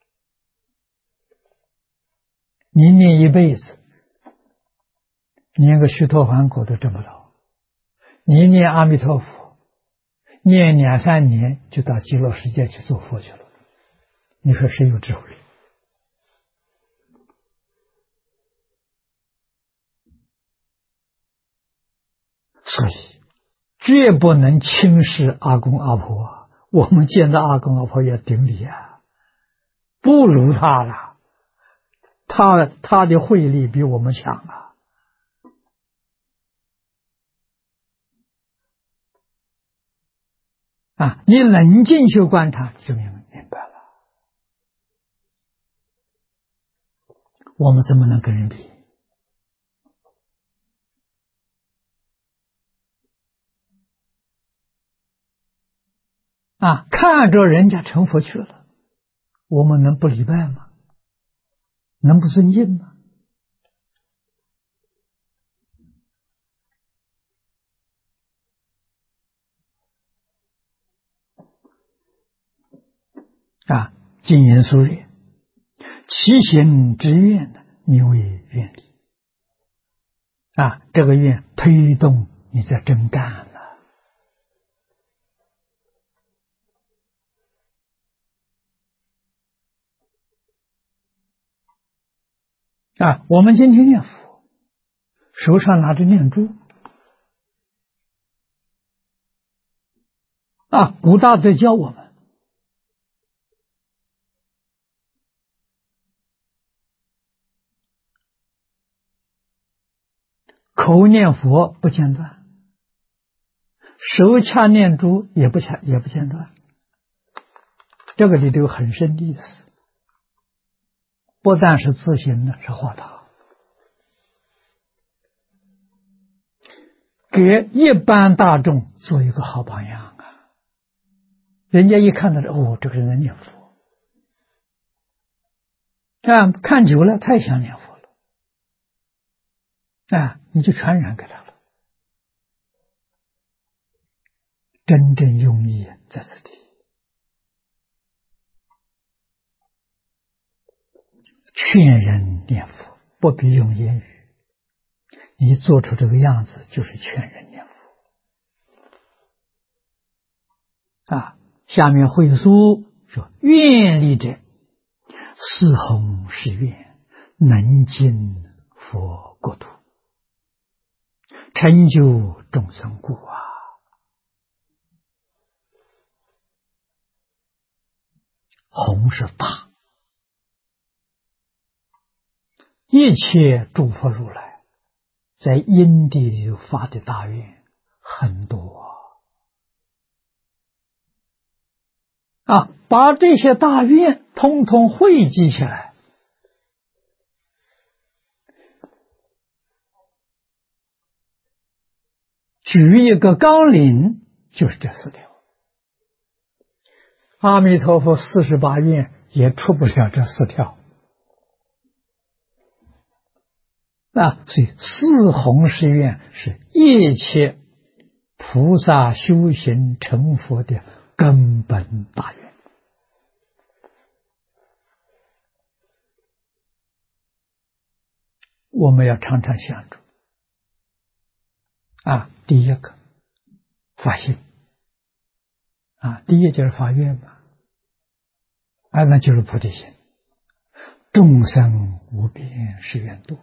Speaker 1: 你念一辈子，念个须陀洹果都证不到，你念阿弥陀佛，念2、3年就到极乐世界去做佛去了，你说谁有智慧？所以绝不能轻视阿公阿婆我们见到阿公阿婆要顶礼不如他了，他的慧力比我们强你冷静去观察就明白了，我们怎么能跟人比？看着人家成佛去了，我们能不礼拜吗？能不尊敬吗？经言书曰：其行之愿名为愿力这个愿推动你在真干我们今天念佛，手上拿着念珠古大德教我们，口念佛不间断，手掐念珠也不间断，这个里头有很深的意思，不但是自行的，是化他，给一般大众做一个好榜样人家一看到这个人在念佛看久了他也想念佛了你就传染给他了。真正用意在此地，劝人念佛不必用言语，你做出这个样子就是劝人念佛下面慧疏说：愿力者，四弘誓愿，能进佛国土，成就众生故弘是大，一切诸佛如来在因地里发的大愿很多把这些大愿通通汇集起来， 举一个纲领，就是这4条。阿弥陀佛48愿也出不了这4条。所以4弘誓愿是一切菩萨修行成佛的根本大愿。我们要常常想着第一个发心第一就是发愿嘛，那就是菩提心，众生无边誓愿度，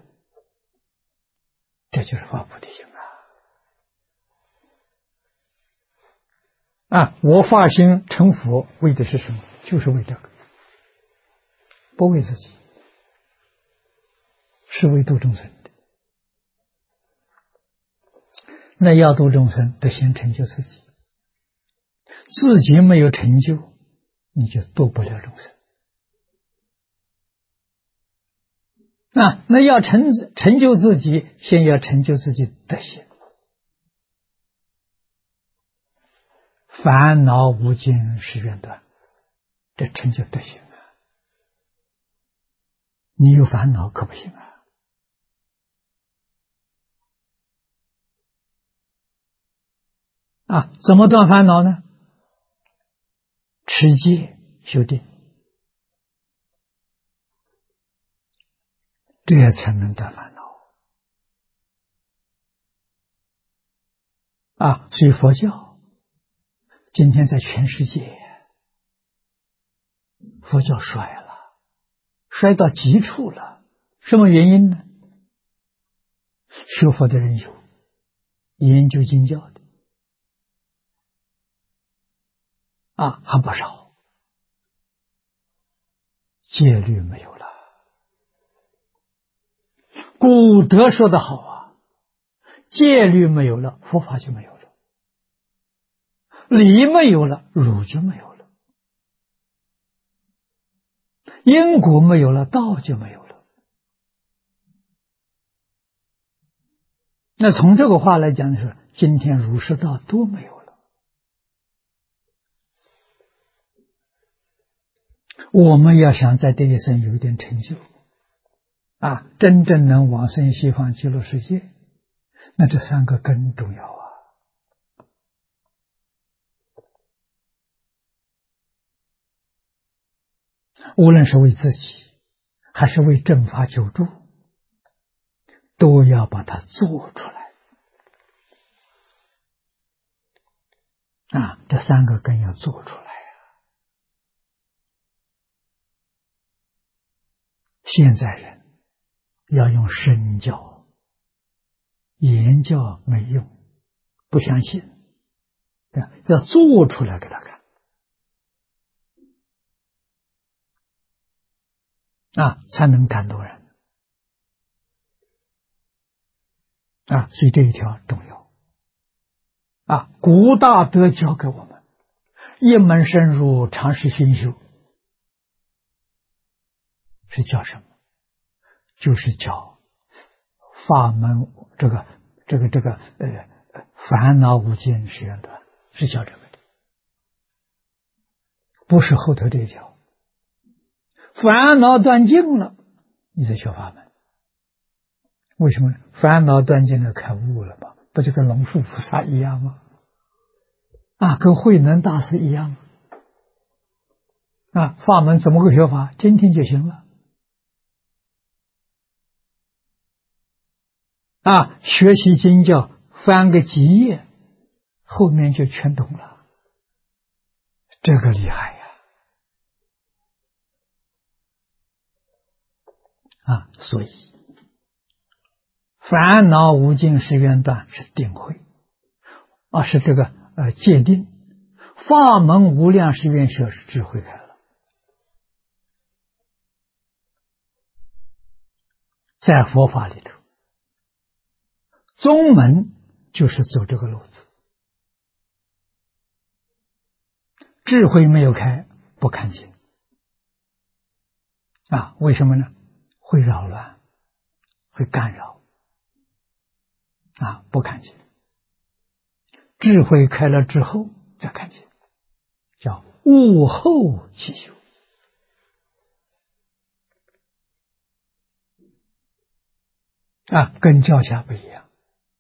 Speaker 1: 这就是发菩提心我发心成佛为的是什么？就是为这个，不为自己，是为度众生的。那要度众生，得先成就自己，自己没有成就，你就度不了众生。那要成就自己，先要成就自己德行。烦恼无尽誓愿断，这成就德行你有烦恼可不行怎么断烦恼呢？持戒修定，这才能断烦恼所以佛教今天在全世界，佛教衰了，衰到极处了。什么原因呢？学佛的人有，研究经教的还不少，戒律没有了。古德说得好戒律没有了，佛法就没有了；理没有了，儒就没有了；因果没有了，道就没有了。那从这个话来讲的是，今天儒释道都没有了。我们要想在这一生有一点成就真正能往生西方极乐世界，那这3个更重要无论是为自己还是为正法久住，都要把它做出来这3个更要做出来现在人要用身教，言教没用，不相信，要做出来给他看才能感动人所以这一条重要古大德教给我们，一门深入，常识熏修，是叫什么？就是叫法门烦恼无尽誓愿断，是叫这个的，不是后头这一条。烦恼断尽了，你才学法门。为什么？烦恼断尽了，开悟了吗？不就跟龙树菩萨一样吗？跟慧能大师一样法门怎么个学法？听听就行了学习经教，翻个几页，后面就全懂了，这个厉害所以烦恼无尽誓愿断是定慧是这个戒定，法门无量誓愿学是智慧开了。在佛法里头，宗门就是走这个路子，智慧没有开，不看经为什么呢？会扰乱，会干扰不看经智慧开了之后再看见，叫悟后起修。跟教下不一样。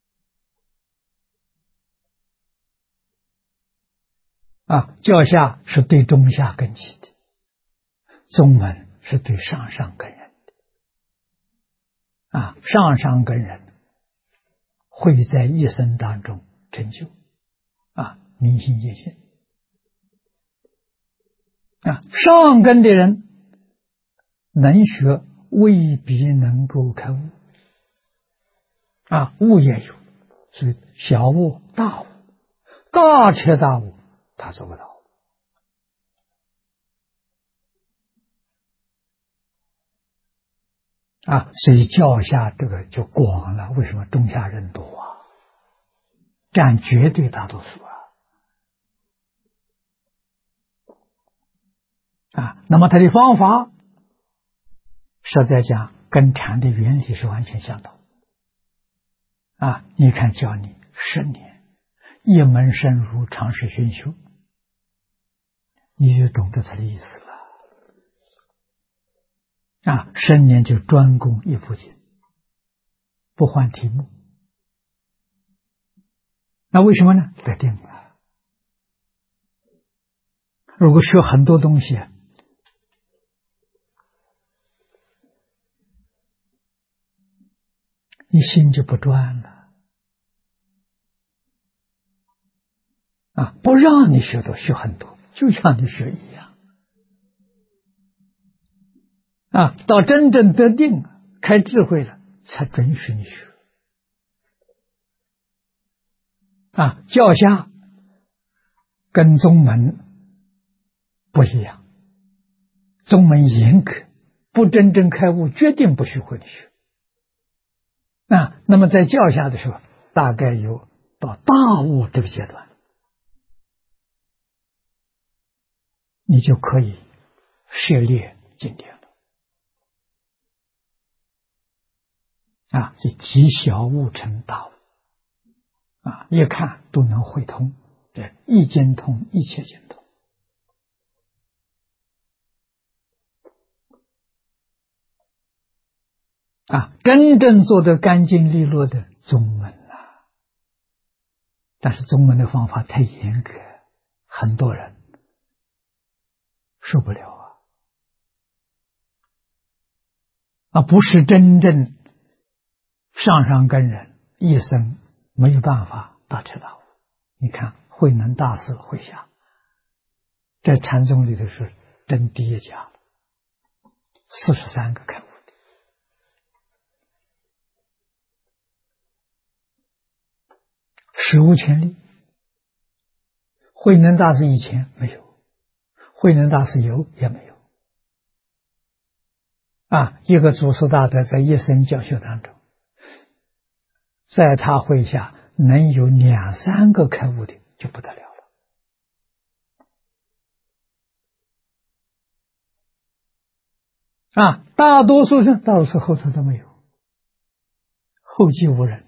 Speaker 1: 教下是对中下根基的，宗门是对上上根人的。上上根人会在一生当中成就明心见性。上根的人能学未必能够开悟。悟也有，所以小悟大悟，大彻大悟他做不到。所以教下这个就广了。为什么中下人多占绝对大多数那么他的方法实在讲跟禅的原理是完全相同。你看教你10年，一门深入，常识熏修，你就懂得他的意思了。10年就专攻一部经，不换题目。那为什么呢？得定了。如果学很多东西，你心就不专了。不让你学多，学很多，就像你学一样。到真正得定了，开智慧了，才准许你学。教下跟宗门不一样，宗门严格，不真正开悟，决定不许会你学。那么在教下的时候，大概有到大悟这个阶段，你就可以涉猎经典了。就极小悟成大悟。一看都能会通，这一经通，一切经通。真正做得干净利落的宗门但是宗门的方法太严格，很多人受不了不是真正上上根人，一生没有办法大彻大悟。你看慧能大师会下，在禅宗里头是真第一家，43个开悟的。史无前例。慧能大师以前没有，慧能大师有也没有。一个祖师大德在一生教学当中，在他会下能有2、3个开悟的就不得了了。大多数人到时后头都没有，后继无人。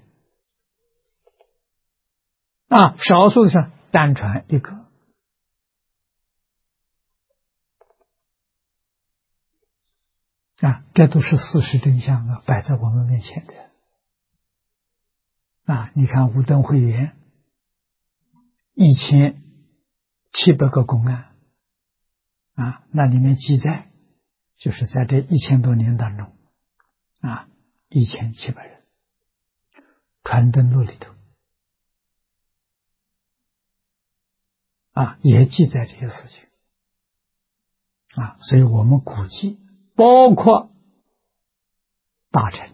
Speaker 1: 少数上单传一个。这都是事实真相摆在我们面前的。你看武登会员1700个公案那里面记载就是在这1000多年当中1700人传灯录里头也记载这些事情所以我们估计包括大臣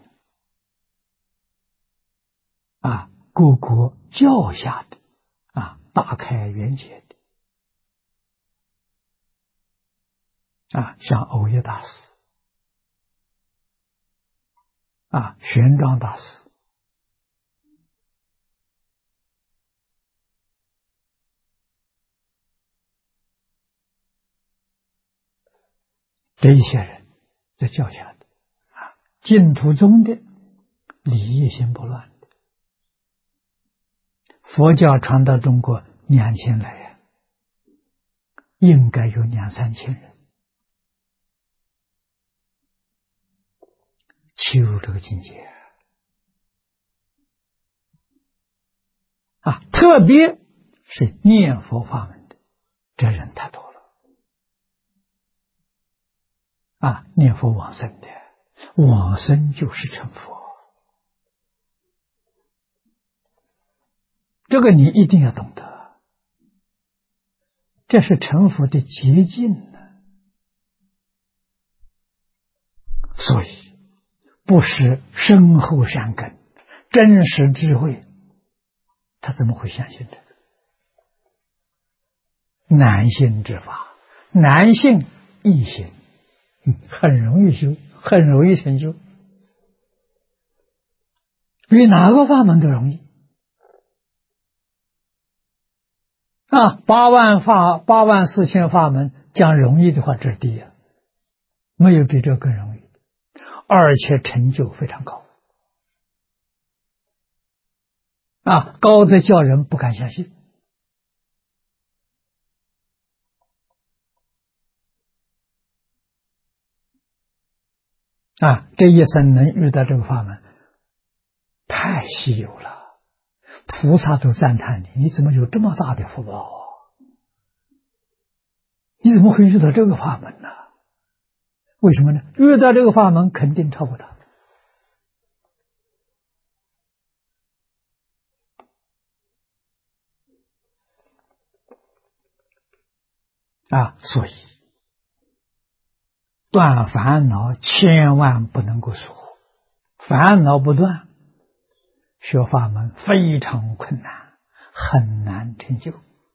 Speaker 1: 各国教下的大开圆解的像藕益大师玄奘大师这一些人在教下的净土宗的礼义心不乱的， 佛教传到中国2000来呀，应该有2、3千人契入这个境界啊！特别是念佛法门的，这人太多了啊！念佛往生的，往生就是成佛，这个你一定要懂得，这是成佛的捷径呢。所以不是深厚善根、真实智慧，他怎么会相信这个？难信之法，难信易行，很容易修，很容易成就，比哪个法门都容易啊！84000法门讲容易的话，这是第一，没有比这更容易的，而且成就非常高啊，高的叫人不敢相信啊！这一生能遇到这个法门，太稀有了，菩萨都赞叹你怎么有这么大的福报啊？你怎么会遇到这个法门呢？为什么呢？遇到这个法门肯定超过他啊！所以断烦恼千万不能够疏忽，烦恼不断，学法门非常困难，很难成就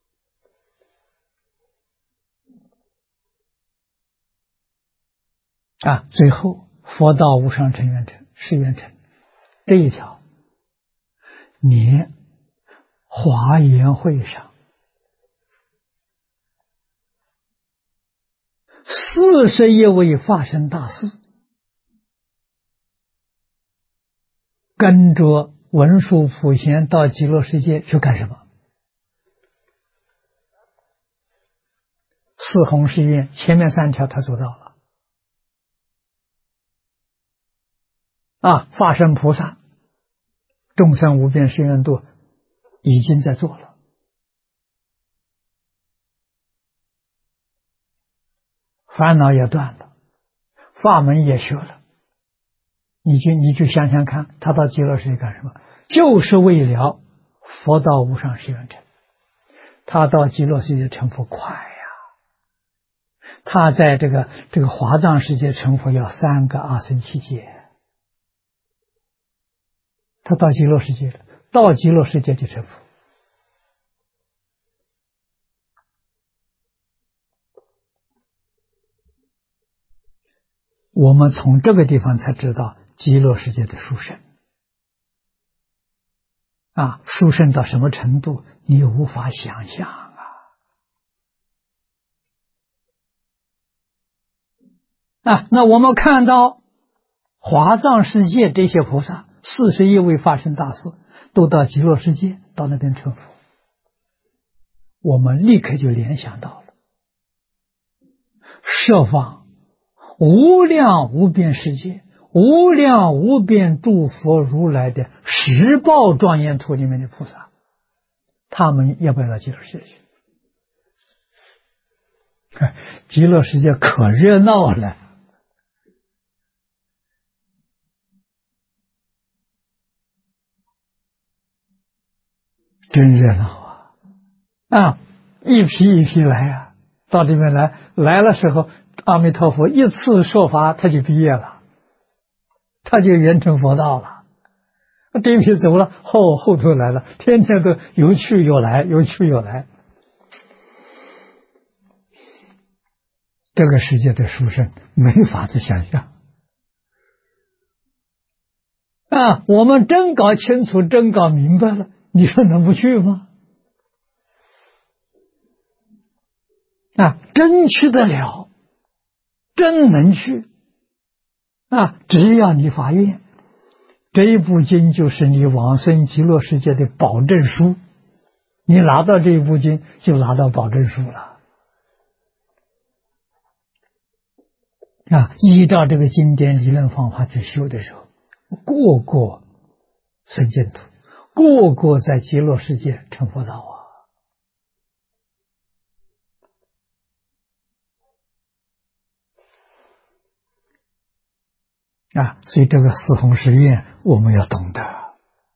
Speaker 1: 啊！最后佛道无上成圆成是圆成这一条，连华严会上41位法身大士跟着文殊普贤到极乐世界去干什么？四弘誓愿前面3条他做到了啊！法身菩萨众生无边誓愿度已经在做了，烦恼也断了，法门也学了，你就想想看，他到极乐世界干什么？就是为了佛道无上誓愿成。他到极乐世界成佛快呀，他在这个华藏世界成佛要3个阿僧祇劫，他到极乐世界了，到极乐世界就成佛。我们从这个地方才知道极乐世界的殊胜啊，殊胜到什么程度你无法想象啊！那我们看到华藏世界这些菩萨41位法身大士都到极乐世界，到那边成佛，我们立刻就联想到了设方无量无边世界，无量无边诸佛如来的十报庄严图里面的菩萨，他们要不要到极乐世界去？极乐世界可热闹了，真热闹啊！一批一批来啊，到这边来了时候，阿弥陀佛一次说法他就毕业了，他就圆成佛道了。这一批走了，后头来了，天天都有去有来，有去有来。这个世界的殊胜没法子想象啊！我们真搞清楚，真搞明白了，你说能不去吗？啊，真去得了，真能去啊！只要你发愿，这一部经就是你往生极乐世界的保证书， 你拿到这一部经，就拿到保证书了。依照这个经典理论方法去修的时候，个个生净土，个个在极乐世界成佛道所以这个四弘誓愿我们要懂得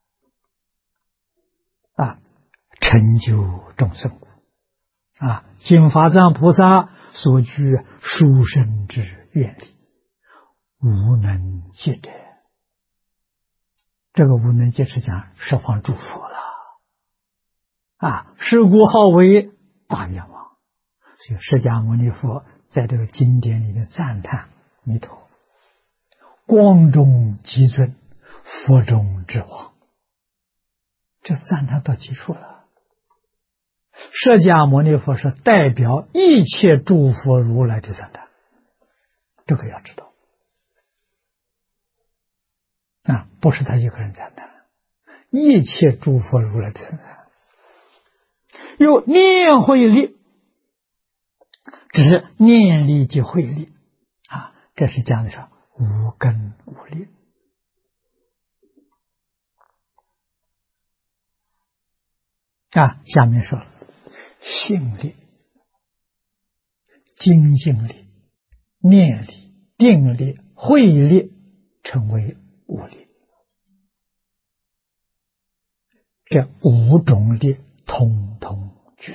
Speaker 1: 成就众生故金法藏菩萨所具殊胜之愿力，无能解者。这个无能解是讲十方诸佛了是故号为大愿王。所以释迦牟尼佛在这个经典里面赞叹弥陀光中极尊，佛中之王，这赞叹到极处了。释迦牟尼佛是代表一切诸佛如来的赞叹，这个要知道不是他一个人赞叹，一切诸佛如来的赞叹。有念慧力，只是念力即慧力这是讲的上无根无力下面说了性力、精进力、念力、定力、慧力成为无力，这五种力统统具足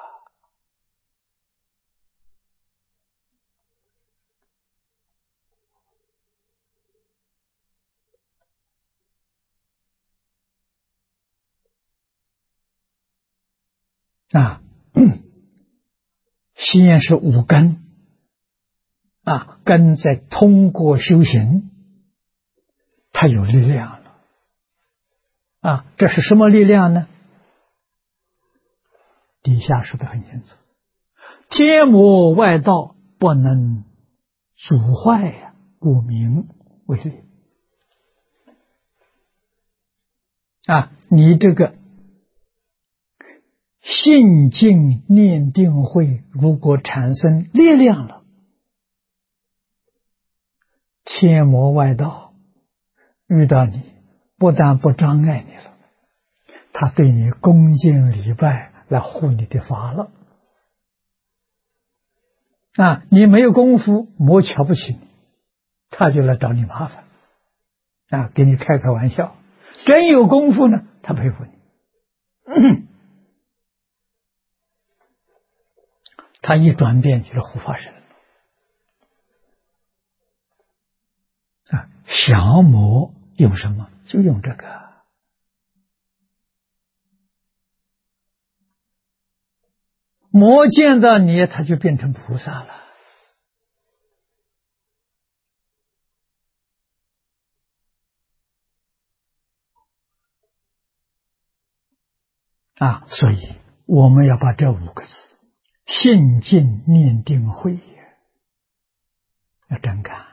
Speaker 1: 先是五根根在通过修行它有力量了这是什么力量呢？底下说得很清楚，天魔外道不能阻坏故名为力你这个信静念定慧如果产生力量了，天魔外道遇到你不但不障碍你了，他对你恭敬礼拜来护你的法了你没有功夫，魔瞧不起你，他就来找你麻烦给你开玩笑。真有功夫呢，他佩服你他一转变就是护法神降魔用什么？就用这个魔见到你，他就变成菩萨了所以我们要把这五个字信静念定慧要真干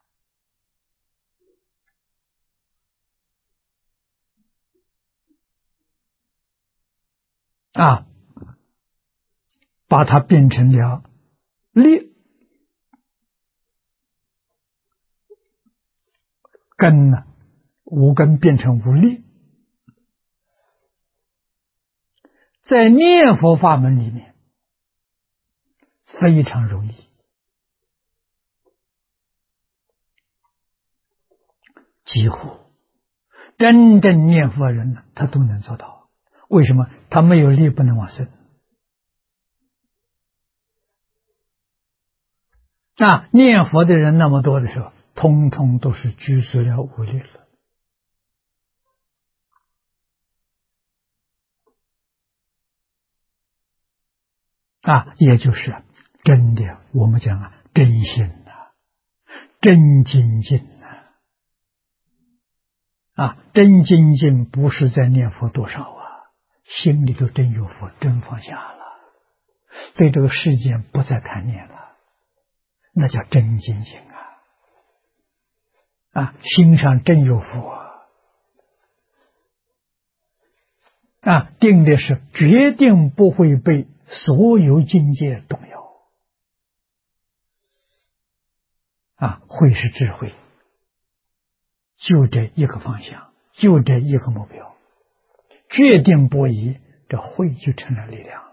Speaker 1: 把它变成了力，根呢无根变成无力。在念佛法门里面非常容易，几乎真正念佛人呢，他都能做到。为什么？他没有力不能往生念佛的人那么多的时候，通通都是居住了无力了也就是真的，我们讲真心真精进真精进不是在念佛多少心里头真有佛，真放下了，对这个世界不再贪念了，那叫真精进心上真有佛定的是决定不会被所有境界动摇。慧是智慧，就这一个方向，就这一个目标，决定不移，这慧就成了力量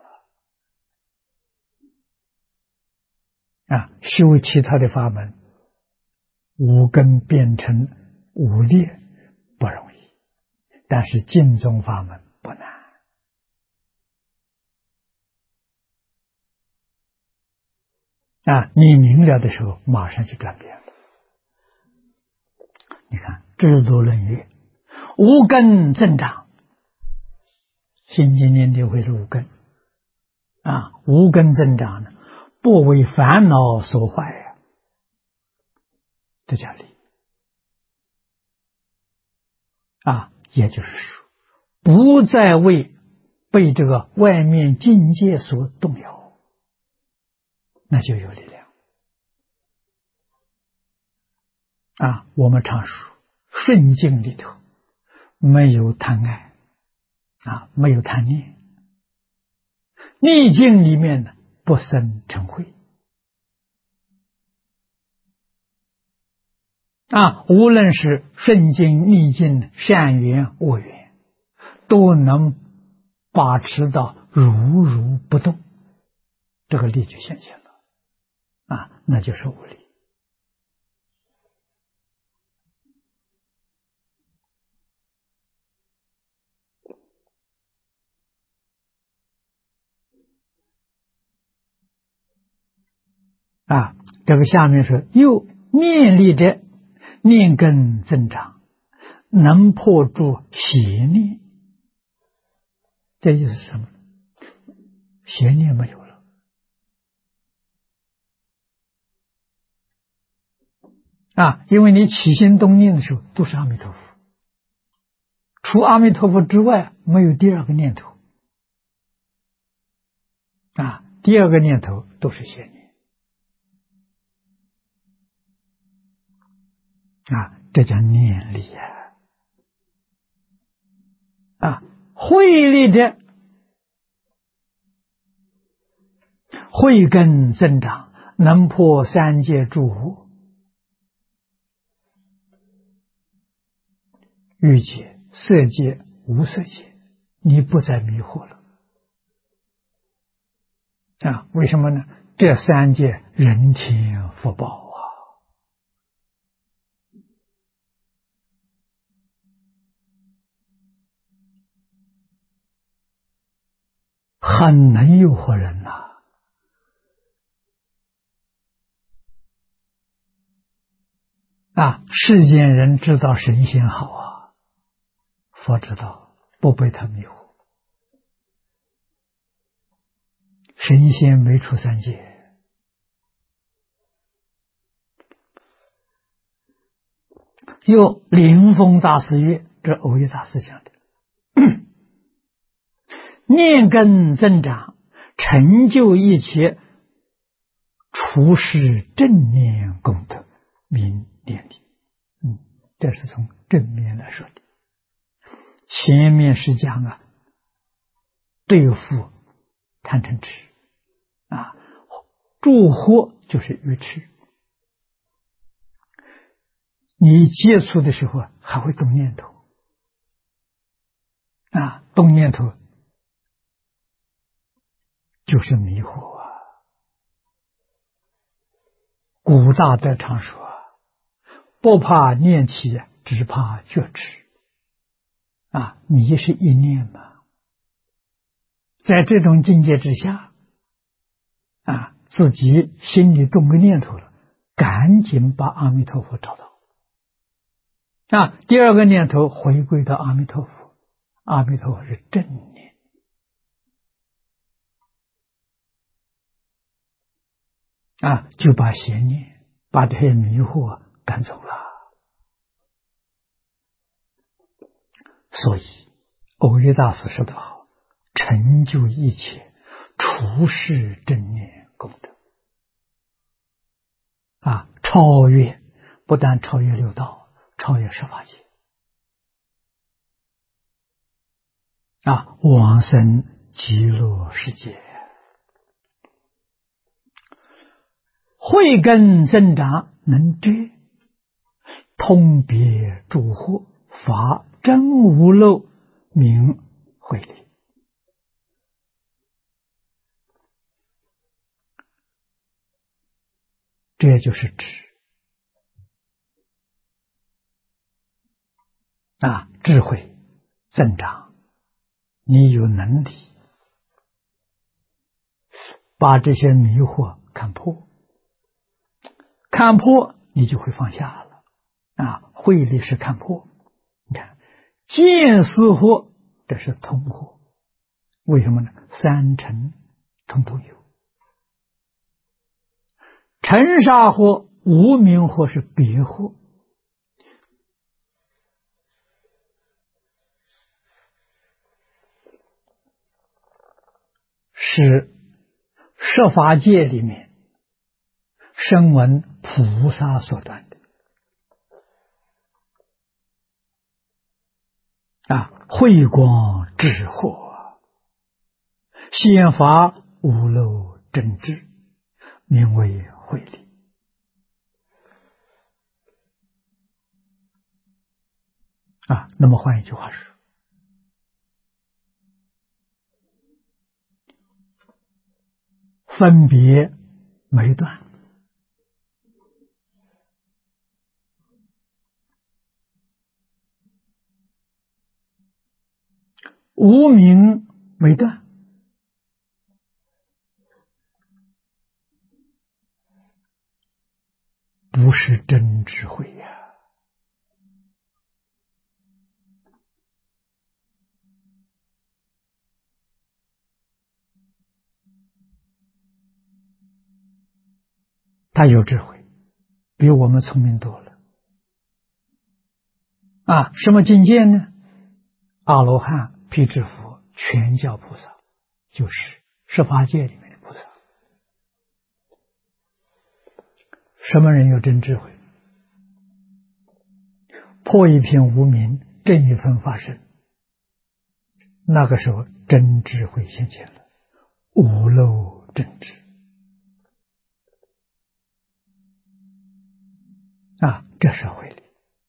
Speaker 1: 了。修其他的法门，五根变成五劣不容易，但是净宗法门不难。你明了的时候，马上就转变了。你看《制度论语》，无根增长，心经念的会是无根无根增长呢，不为烦恼所坏呀，这叫理也就是说，不再被这个外面境界所动摇，那就有力量我们常说顺境里头没有贪爱没有贪念，逆境里面呢不生嗔恚无论是顺境逆境善缘恶缘，都能把持到如如不动，这个力就显现了那就是无力这个下面说又念力者，念根增长，能破诸邪念。这意思是什么？邪念没有了因为你起心动念的时候都是阿弥陀佛，除阿弥陀佛之外没有第二个念头第二个念头都是邪念这叫念力慧力者，慧根增长，能破三界诸惑，欲界、色界、无色界，你不再迷惑了为什么呢？这三界人天福报很能诱惑人世间人知道神仙好佛知道，不被他迷惑。神仙没出三界，又灵峰大师曰，这耦约大师讲的念根增长，成就一切处世正念功德，名念力。这是从正面来说的。前面是讲对付贪嗔痴助惑就是愚痴。你接触的时候还会动念头动念头就是迷惑古大德常说不怕念起，只怕觉迟迷是一念嘛，在这种境界之下自己心里动个念头了，赶紧把阿弥陀佛找到第二个念头回归到阿弥陀佛，阿弥陀佛是正念就把邪念把这些迷惑赶走了。所以耦约大师说得好，成就一切处世正念功德超越，不但超越六道，超越十法界往生极乐世界。慧根增长，能遮通别诸惑，法真无漏，名慧理。这就是智智慧增长，你有能力把这些迷惑看破，看破你就会放下了。慧理是看破。你看见思惑，这是通惑，为什么呢？三尘通通有。尘沙惑、无明惑是别惑，是十法界里面声闻菩萨所断的。慧光智惑，显法无漏真智，名为慧理。那么换一句话说，分别没断，无明没断，不是真智慧呀。他有智慧，比我们聪明多了。什么境界呢？阿罗汉、辟支佛、全教菩萨，就是十法界里面的菩萨。什么人有真智慧？破一片无明，正一分法身，那个时候真智慧现前了，无漏真智。这是慧理。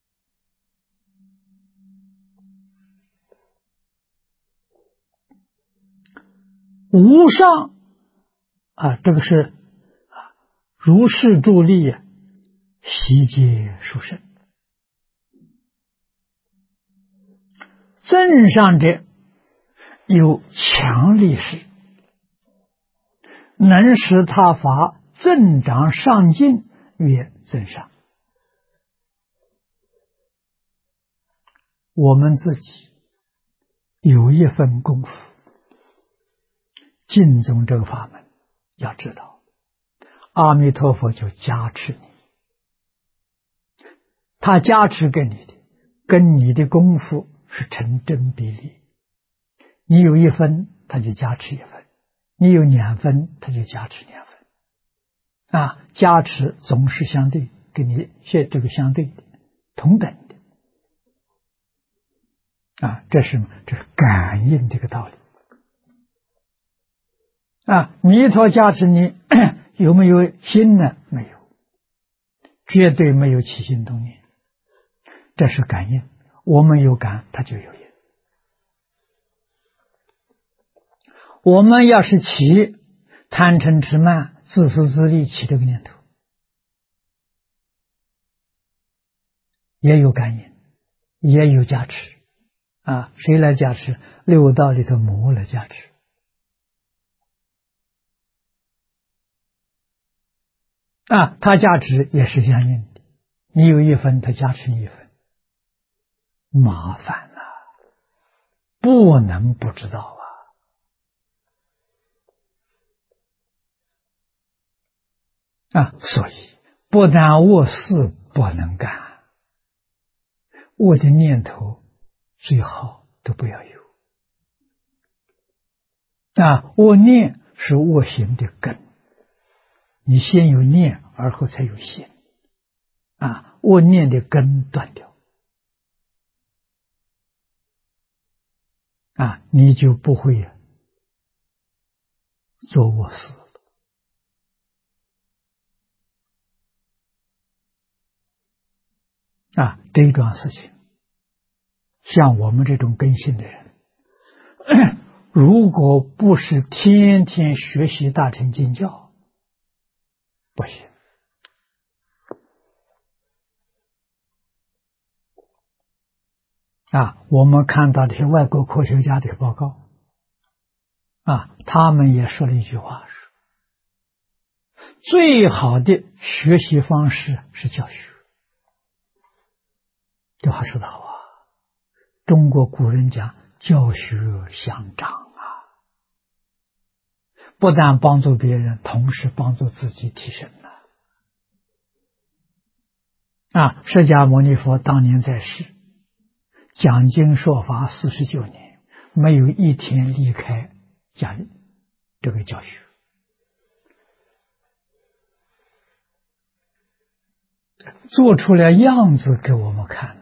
Speaker 1: 无上这个是如是助力悉皆殊胜。增上者有强力士，能使他法增长上进，曰增上。我们自己有一份功夫，敬宗这个法门，要知道阿弥陀佛就加持你，他加持给你的跟你的功夫是成正比例。你有1分，他就加持1分；你有2分，他就加持2分。加持总是相对，跟你这个相对的，同等的。这是感应这个道理。弥陀加持你有没有心呢？没有，绝对没有起心动念，这是感应。我们有感，它就有应。我们要是起贪嗔痴慢、自私自利起这个念头，也有感应，也有加持。谁来加持？六道里头魔来加持。他加持也是相应的，你有1分，他加持你1分，麻烦了，不能不知道所以不但恶事不能干，恶的念头最好都不要有。恶念是恶行的根，你先有念，而后才有行。恶念的根断掉， 你就不会做恶事这一桩事情，像我们这种根性的人，如果不是天天学习大乘经教，不行。我们看到这些外国科学家的报告，他们也说了一句话，是最好的学习方式是教学。这话说得好中国古人讲教学相长不但帮助别人，同时帮助自己提升释迦牟尼佛当年在世，讲经说法49年，没有一天离开家里这个教学。做出来样子给我们看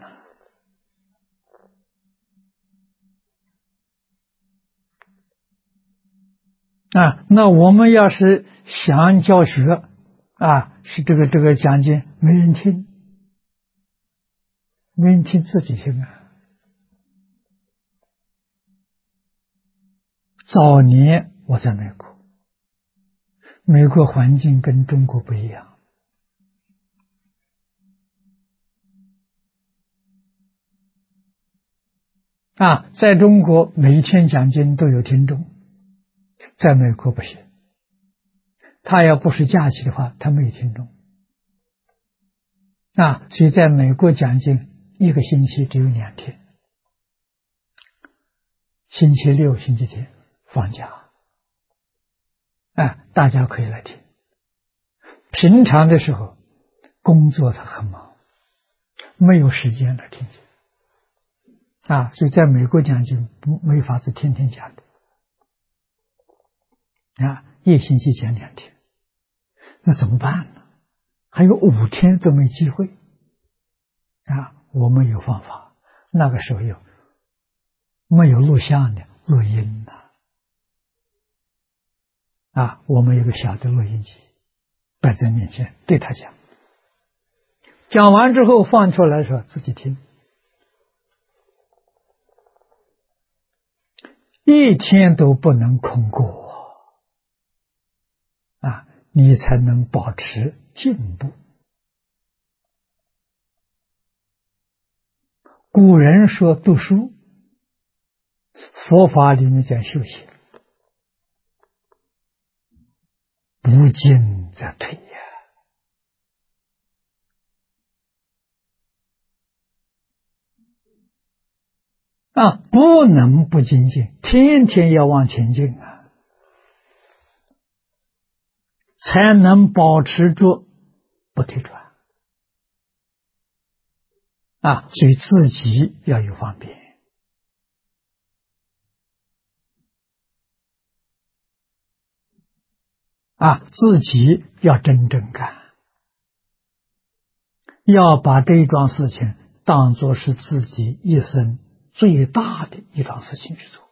Speaker 1: 那我们要是想教学是这个讲经没人听，没人听自己听早年我在美国，美国环境跟中国不一样在中国每一天讲经都有听众，在美国不行，他要不是假期的话，他没有听众所以在美国讲经一个星期只有2天，星期六、星期天放假大家可以来听。平常的时候工作他很忙，没有时间来听所以在美国讲经没法子天天讲的一星期讲2天，那怎么办呢？还有5天都没机会我们有方法，那个时候没有录像的，录音我们有个小的录音机摆在面前，对他讲，讲完之后放出来的时候自己听，一天都不能空过你才能保持进步。古人说读书，佛法里面讲修行，不进则退不能不精进，天天要往前进才能保持住不退转所以自己要有方便自己要真正干，要把这一桩事情当作是自己一生最大的一桩事情去做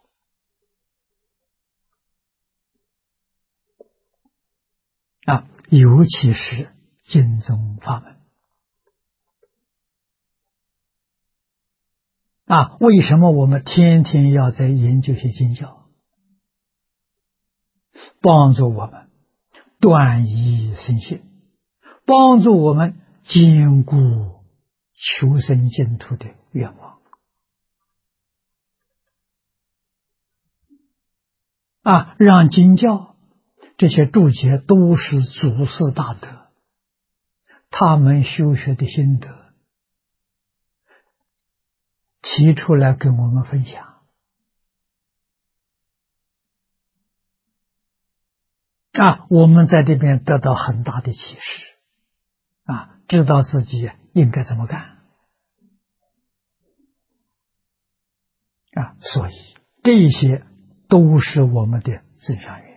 Speaker 1: 尤其是经宗法门为什么我们天天要在研究些经教，帮助我们断疑生信，帮助我们坚固求生净土的愿望让经教这些注解都是祖师大德，他们修学的心得提出来跟我们分享我们在这边得到很大的启示知道自己应该怎么干所以这些都是我们的增上缘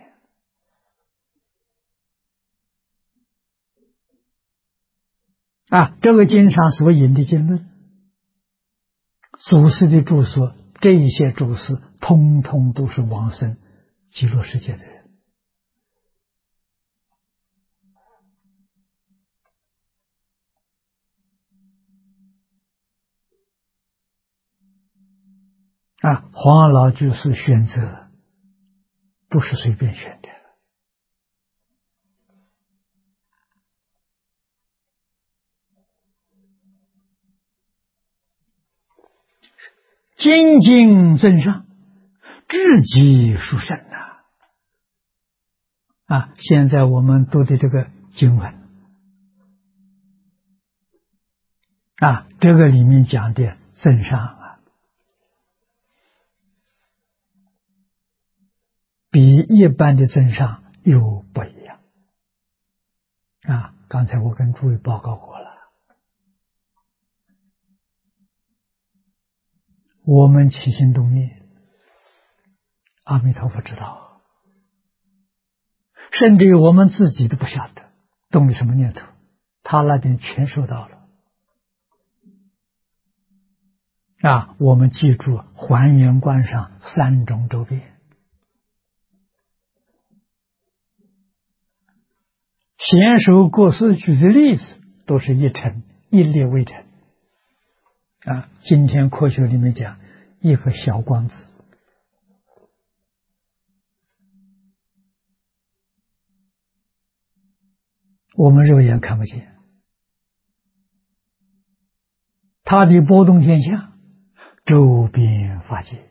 Speaker 1: 这个经上所引的经论，祖师的著作这一些祖师通通都是往生极乐世界的人。黄老居士选择不是随便选的，精进增上，至极殊胜现在我们读的这个经文这个里面讲的增上比一般的增上又不一样刚才我跟诸位报告过了，我们起心动念，阿弥陀佛知道，甚至于我们自己都不晓得动了什么念头，他那边全收到了我们记住还原观上3种周遍。贤首过世举的例子都是一尘一粒微尘今天科学里面讲一个小光子，我们肉眼看不见，它的波动现象周边法界，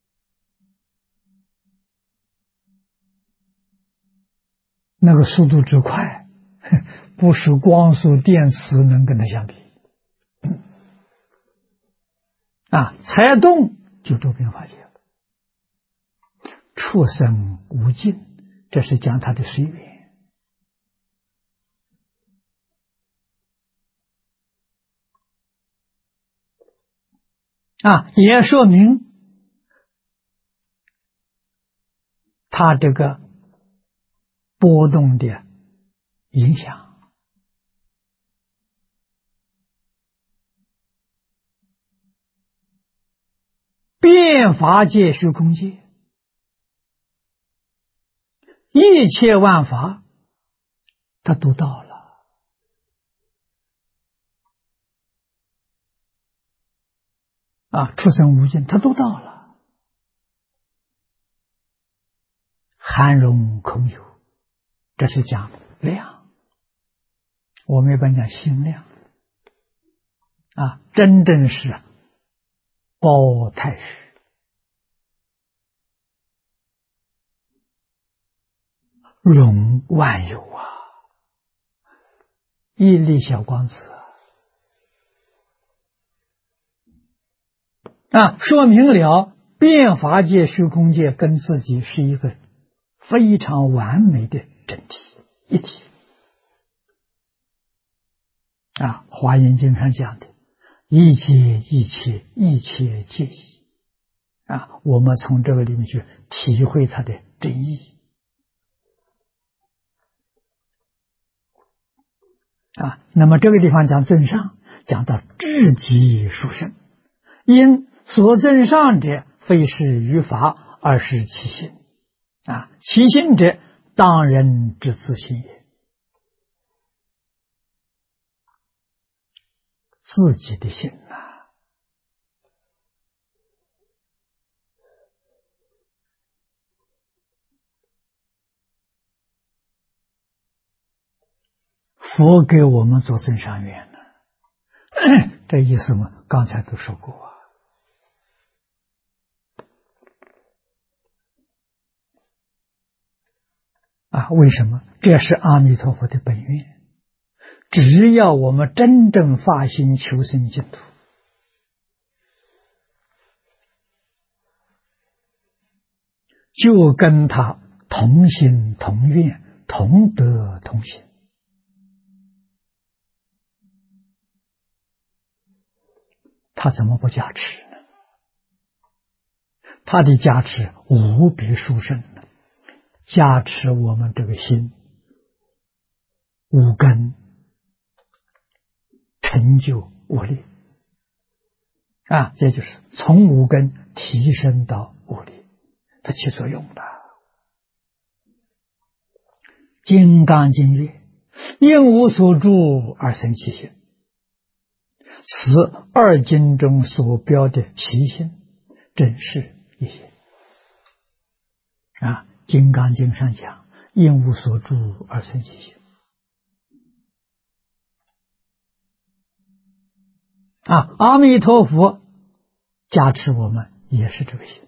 Speaker 1: 那个速度之快，不是光速电磁能跟它相比才动就周边法界了。畜生无尽，这是讲它的随缘也说明它这个波动的影响。遍法界虚空界，一切万法他都到了出生无尽他都到了，含容空有，这是讲量，我们一般讲心量真正是包太虚，容万有一粒小光子说明了遍法界虚空界跟自己是一个非常完美的整体一体华严经上讲的一切一切一切皆一我们从这个里面去体会它的真意那么这个地方讲增上，讲到至极殊胜，因所增上者非是于法，而是其心其心者当人之自性也，自己的心佛给我们做增上缘这意思嘛，刚才都说过为什么？这是阿弥陀佛的本愿，只要我们真正发心求生净土，就跟他同心同愿同德同行，他怎么不加持呢？他的加持无比殊胜的，加持我们这个心无根成就无力也就是从五根提升到五力，它起作用的。金刚经曰：应无所住而生其心。此二经中所标的其心，正是一心。金刚经上讲，应无所住而生其心。阿弥陀佛加持我们也是这个心，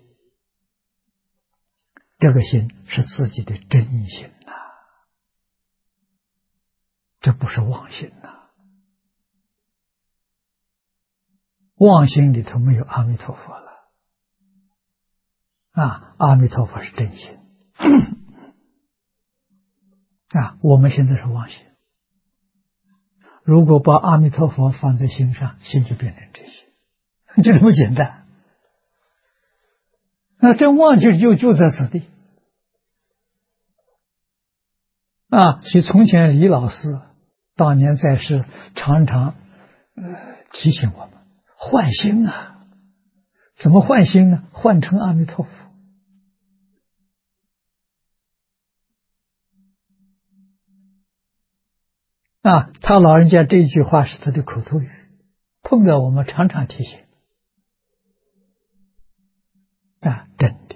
Speaker 1: 这个心是自己的真心呐，这不是妄心呐。妄心里头没有阿弥陀佛了，阿弥陀佛是真心。我们现在是妄心，如果把阿弥陀佛放在心上，心就变成真心，就这么简单。那真妄就在此地。所以从前李老师当年在世，常常提醒我们换心啊。怎么换心呢？换成阿弥陀佛。他老人家这句话是他的口头语，碰到我们常常提醒。真的。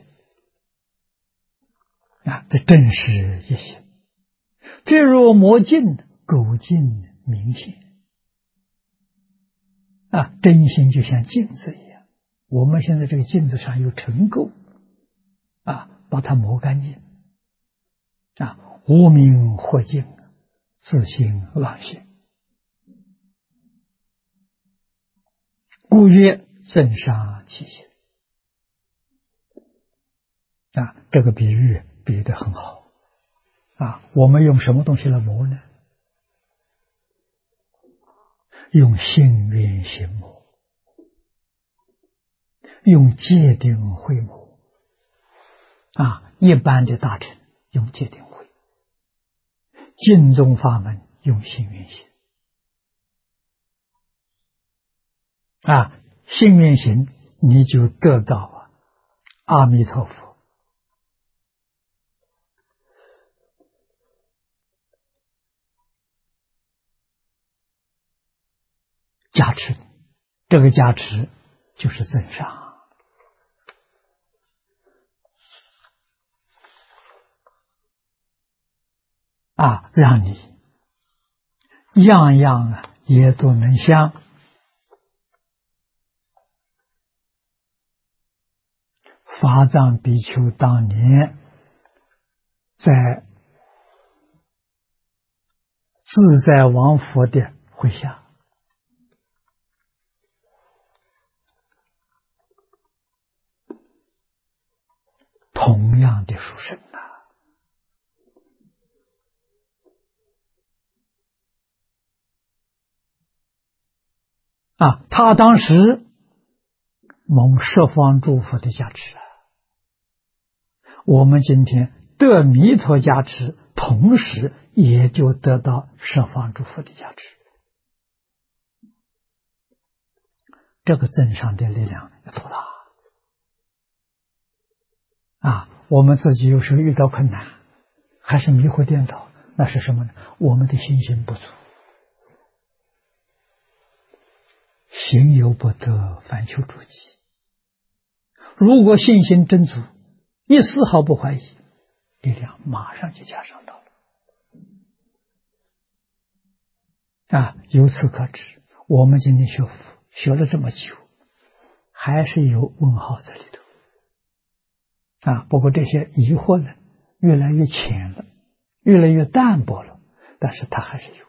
Speaker 1: 这真是一心。譬如魔镜，垢净明显。真心就像镜子一样，我们现在这个镜子上有尘垢，把它磨干净。无明惑净，自性妄心。故曰增上其心。这个比喻比得很好。我们用什么东西来磨呢？用信愿行磨，用戒定慧磨。一般的大乘用戒定慧，净宗法门用信愿行。信愿行，你就得到阿弥陀佛加持。这个加持就是增上。让你样样也都能像法藏比丘当年在自在王佛的会下，同样的殊胜他当时蒙十方诸佛的加持我们今天得弥陀加持，同时也就得到十方诸佛的加持。这个增上的力量有多大我们自己有时候遇到困难，还是迷惑颠倒，那是什么呢？我们的信心不足。行有不得，反求诸己。如果信心真足，一丝毫不怀疑，力量马上就加上到了。由此可知，我们今天学佛学了这么久，还是有问号在里头。不过这些疑惑呢，越来越浅了，越来越淡薄了，但是它还是有。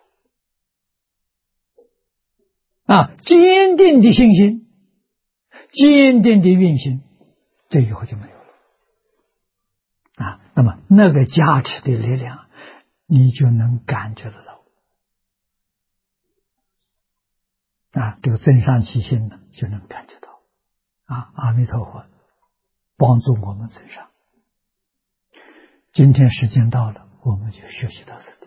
Speaker 1: 坚定的信心，坚定的愿心，这以后就没有了。那么那个加持的力量，你就能感觉得到。这个增上其心呢，就能感觉到。阿弥陀佛帮助我们增上。今天时间到了，我们就学习到此地。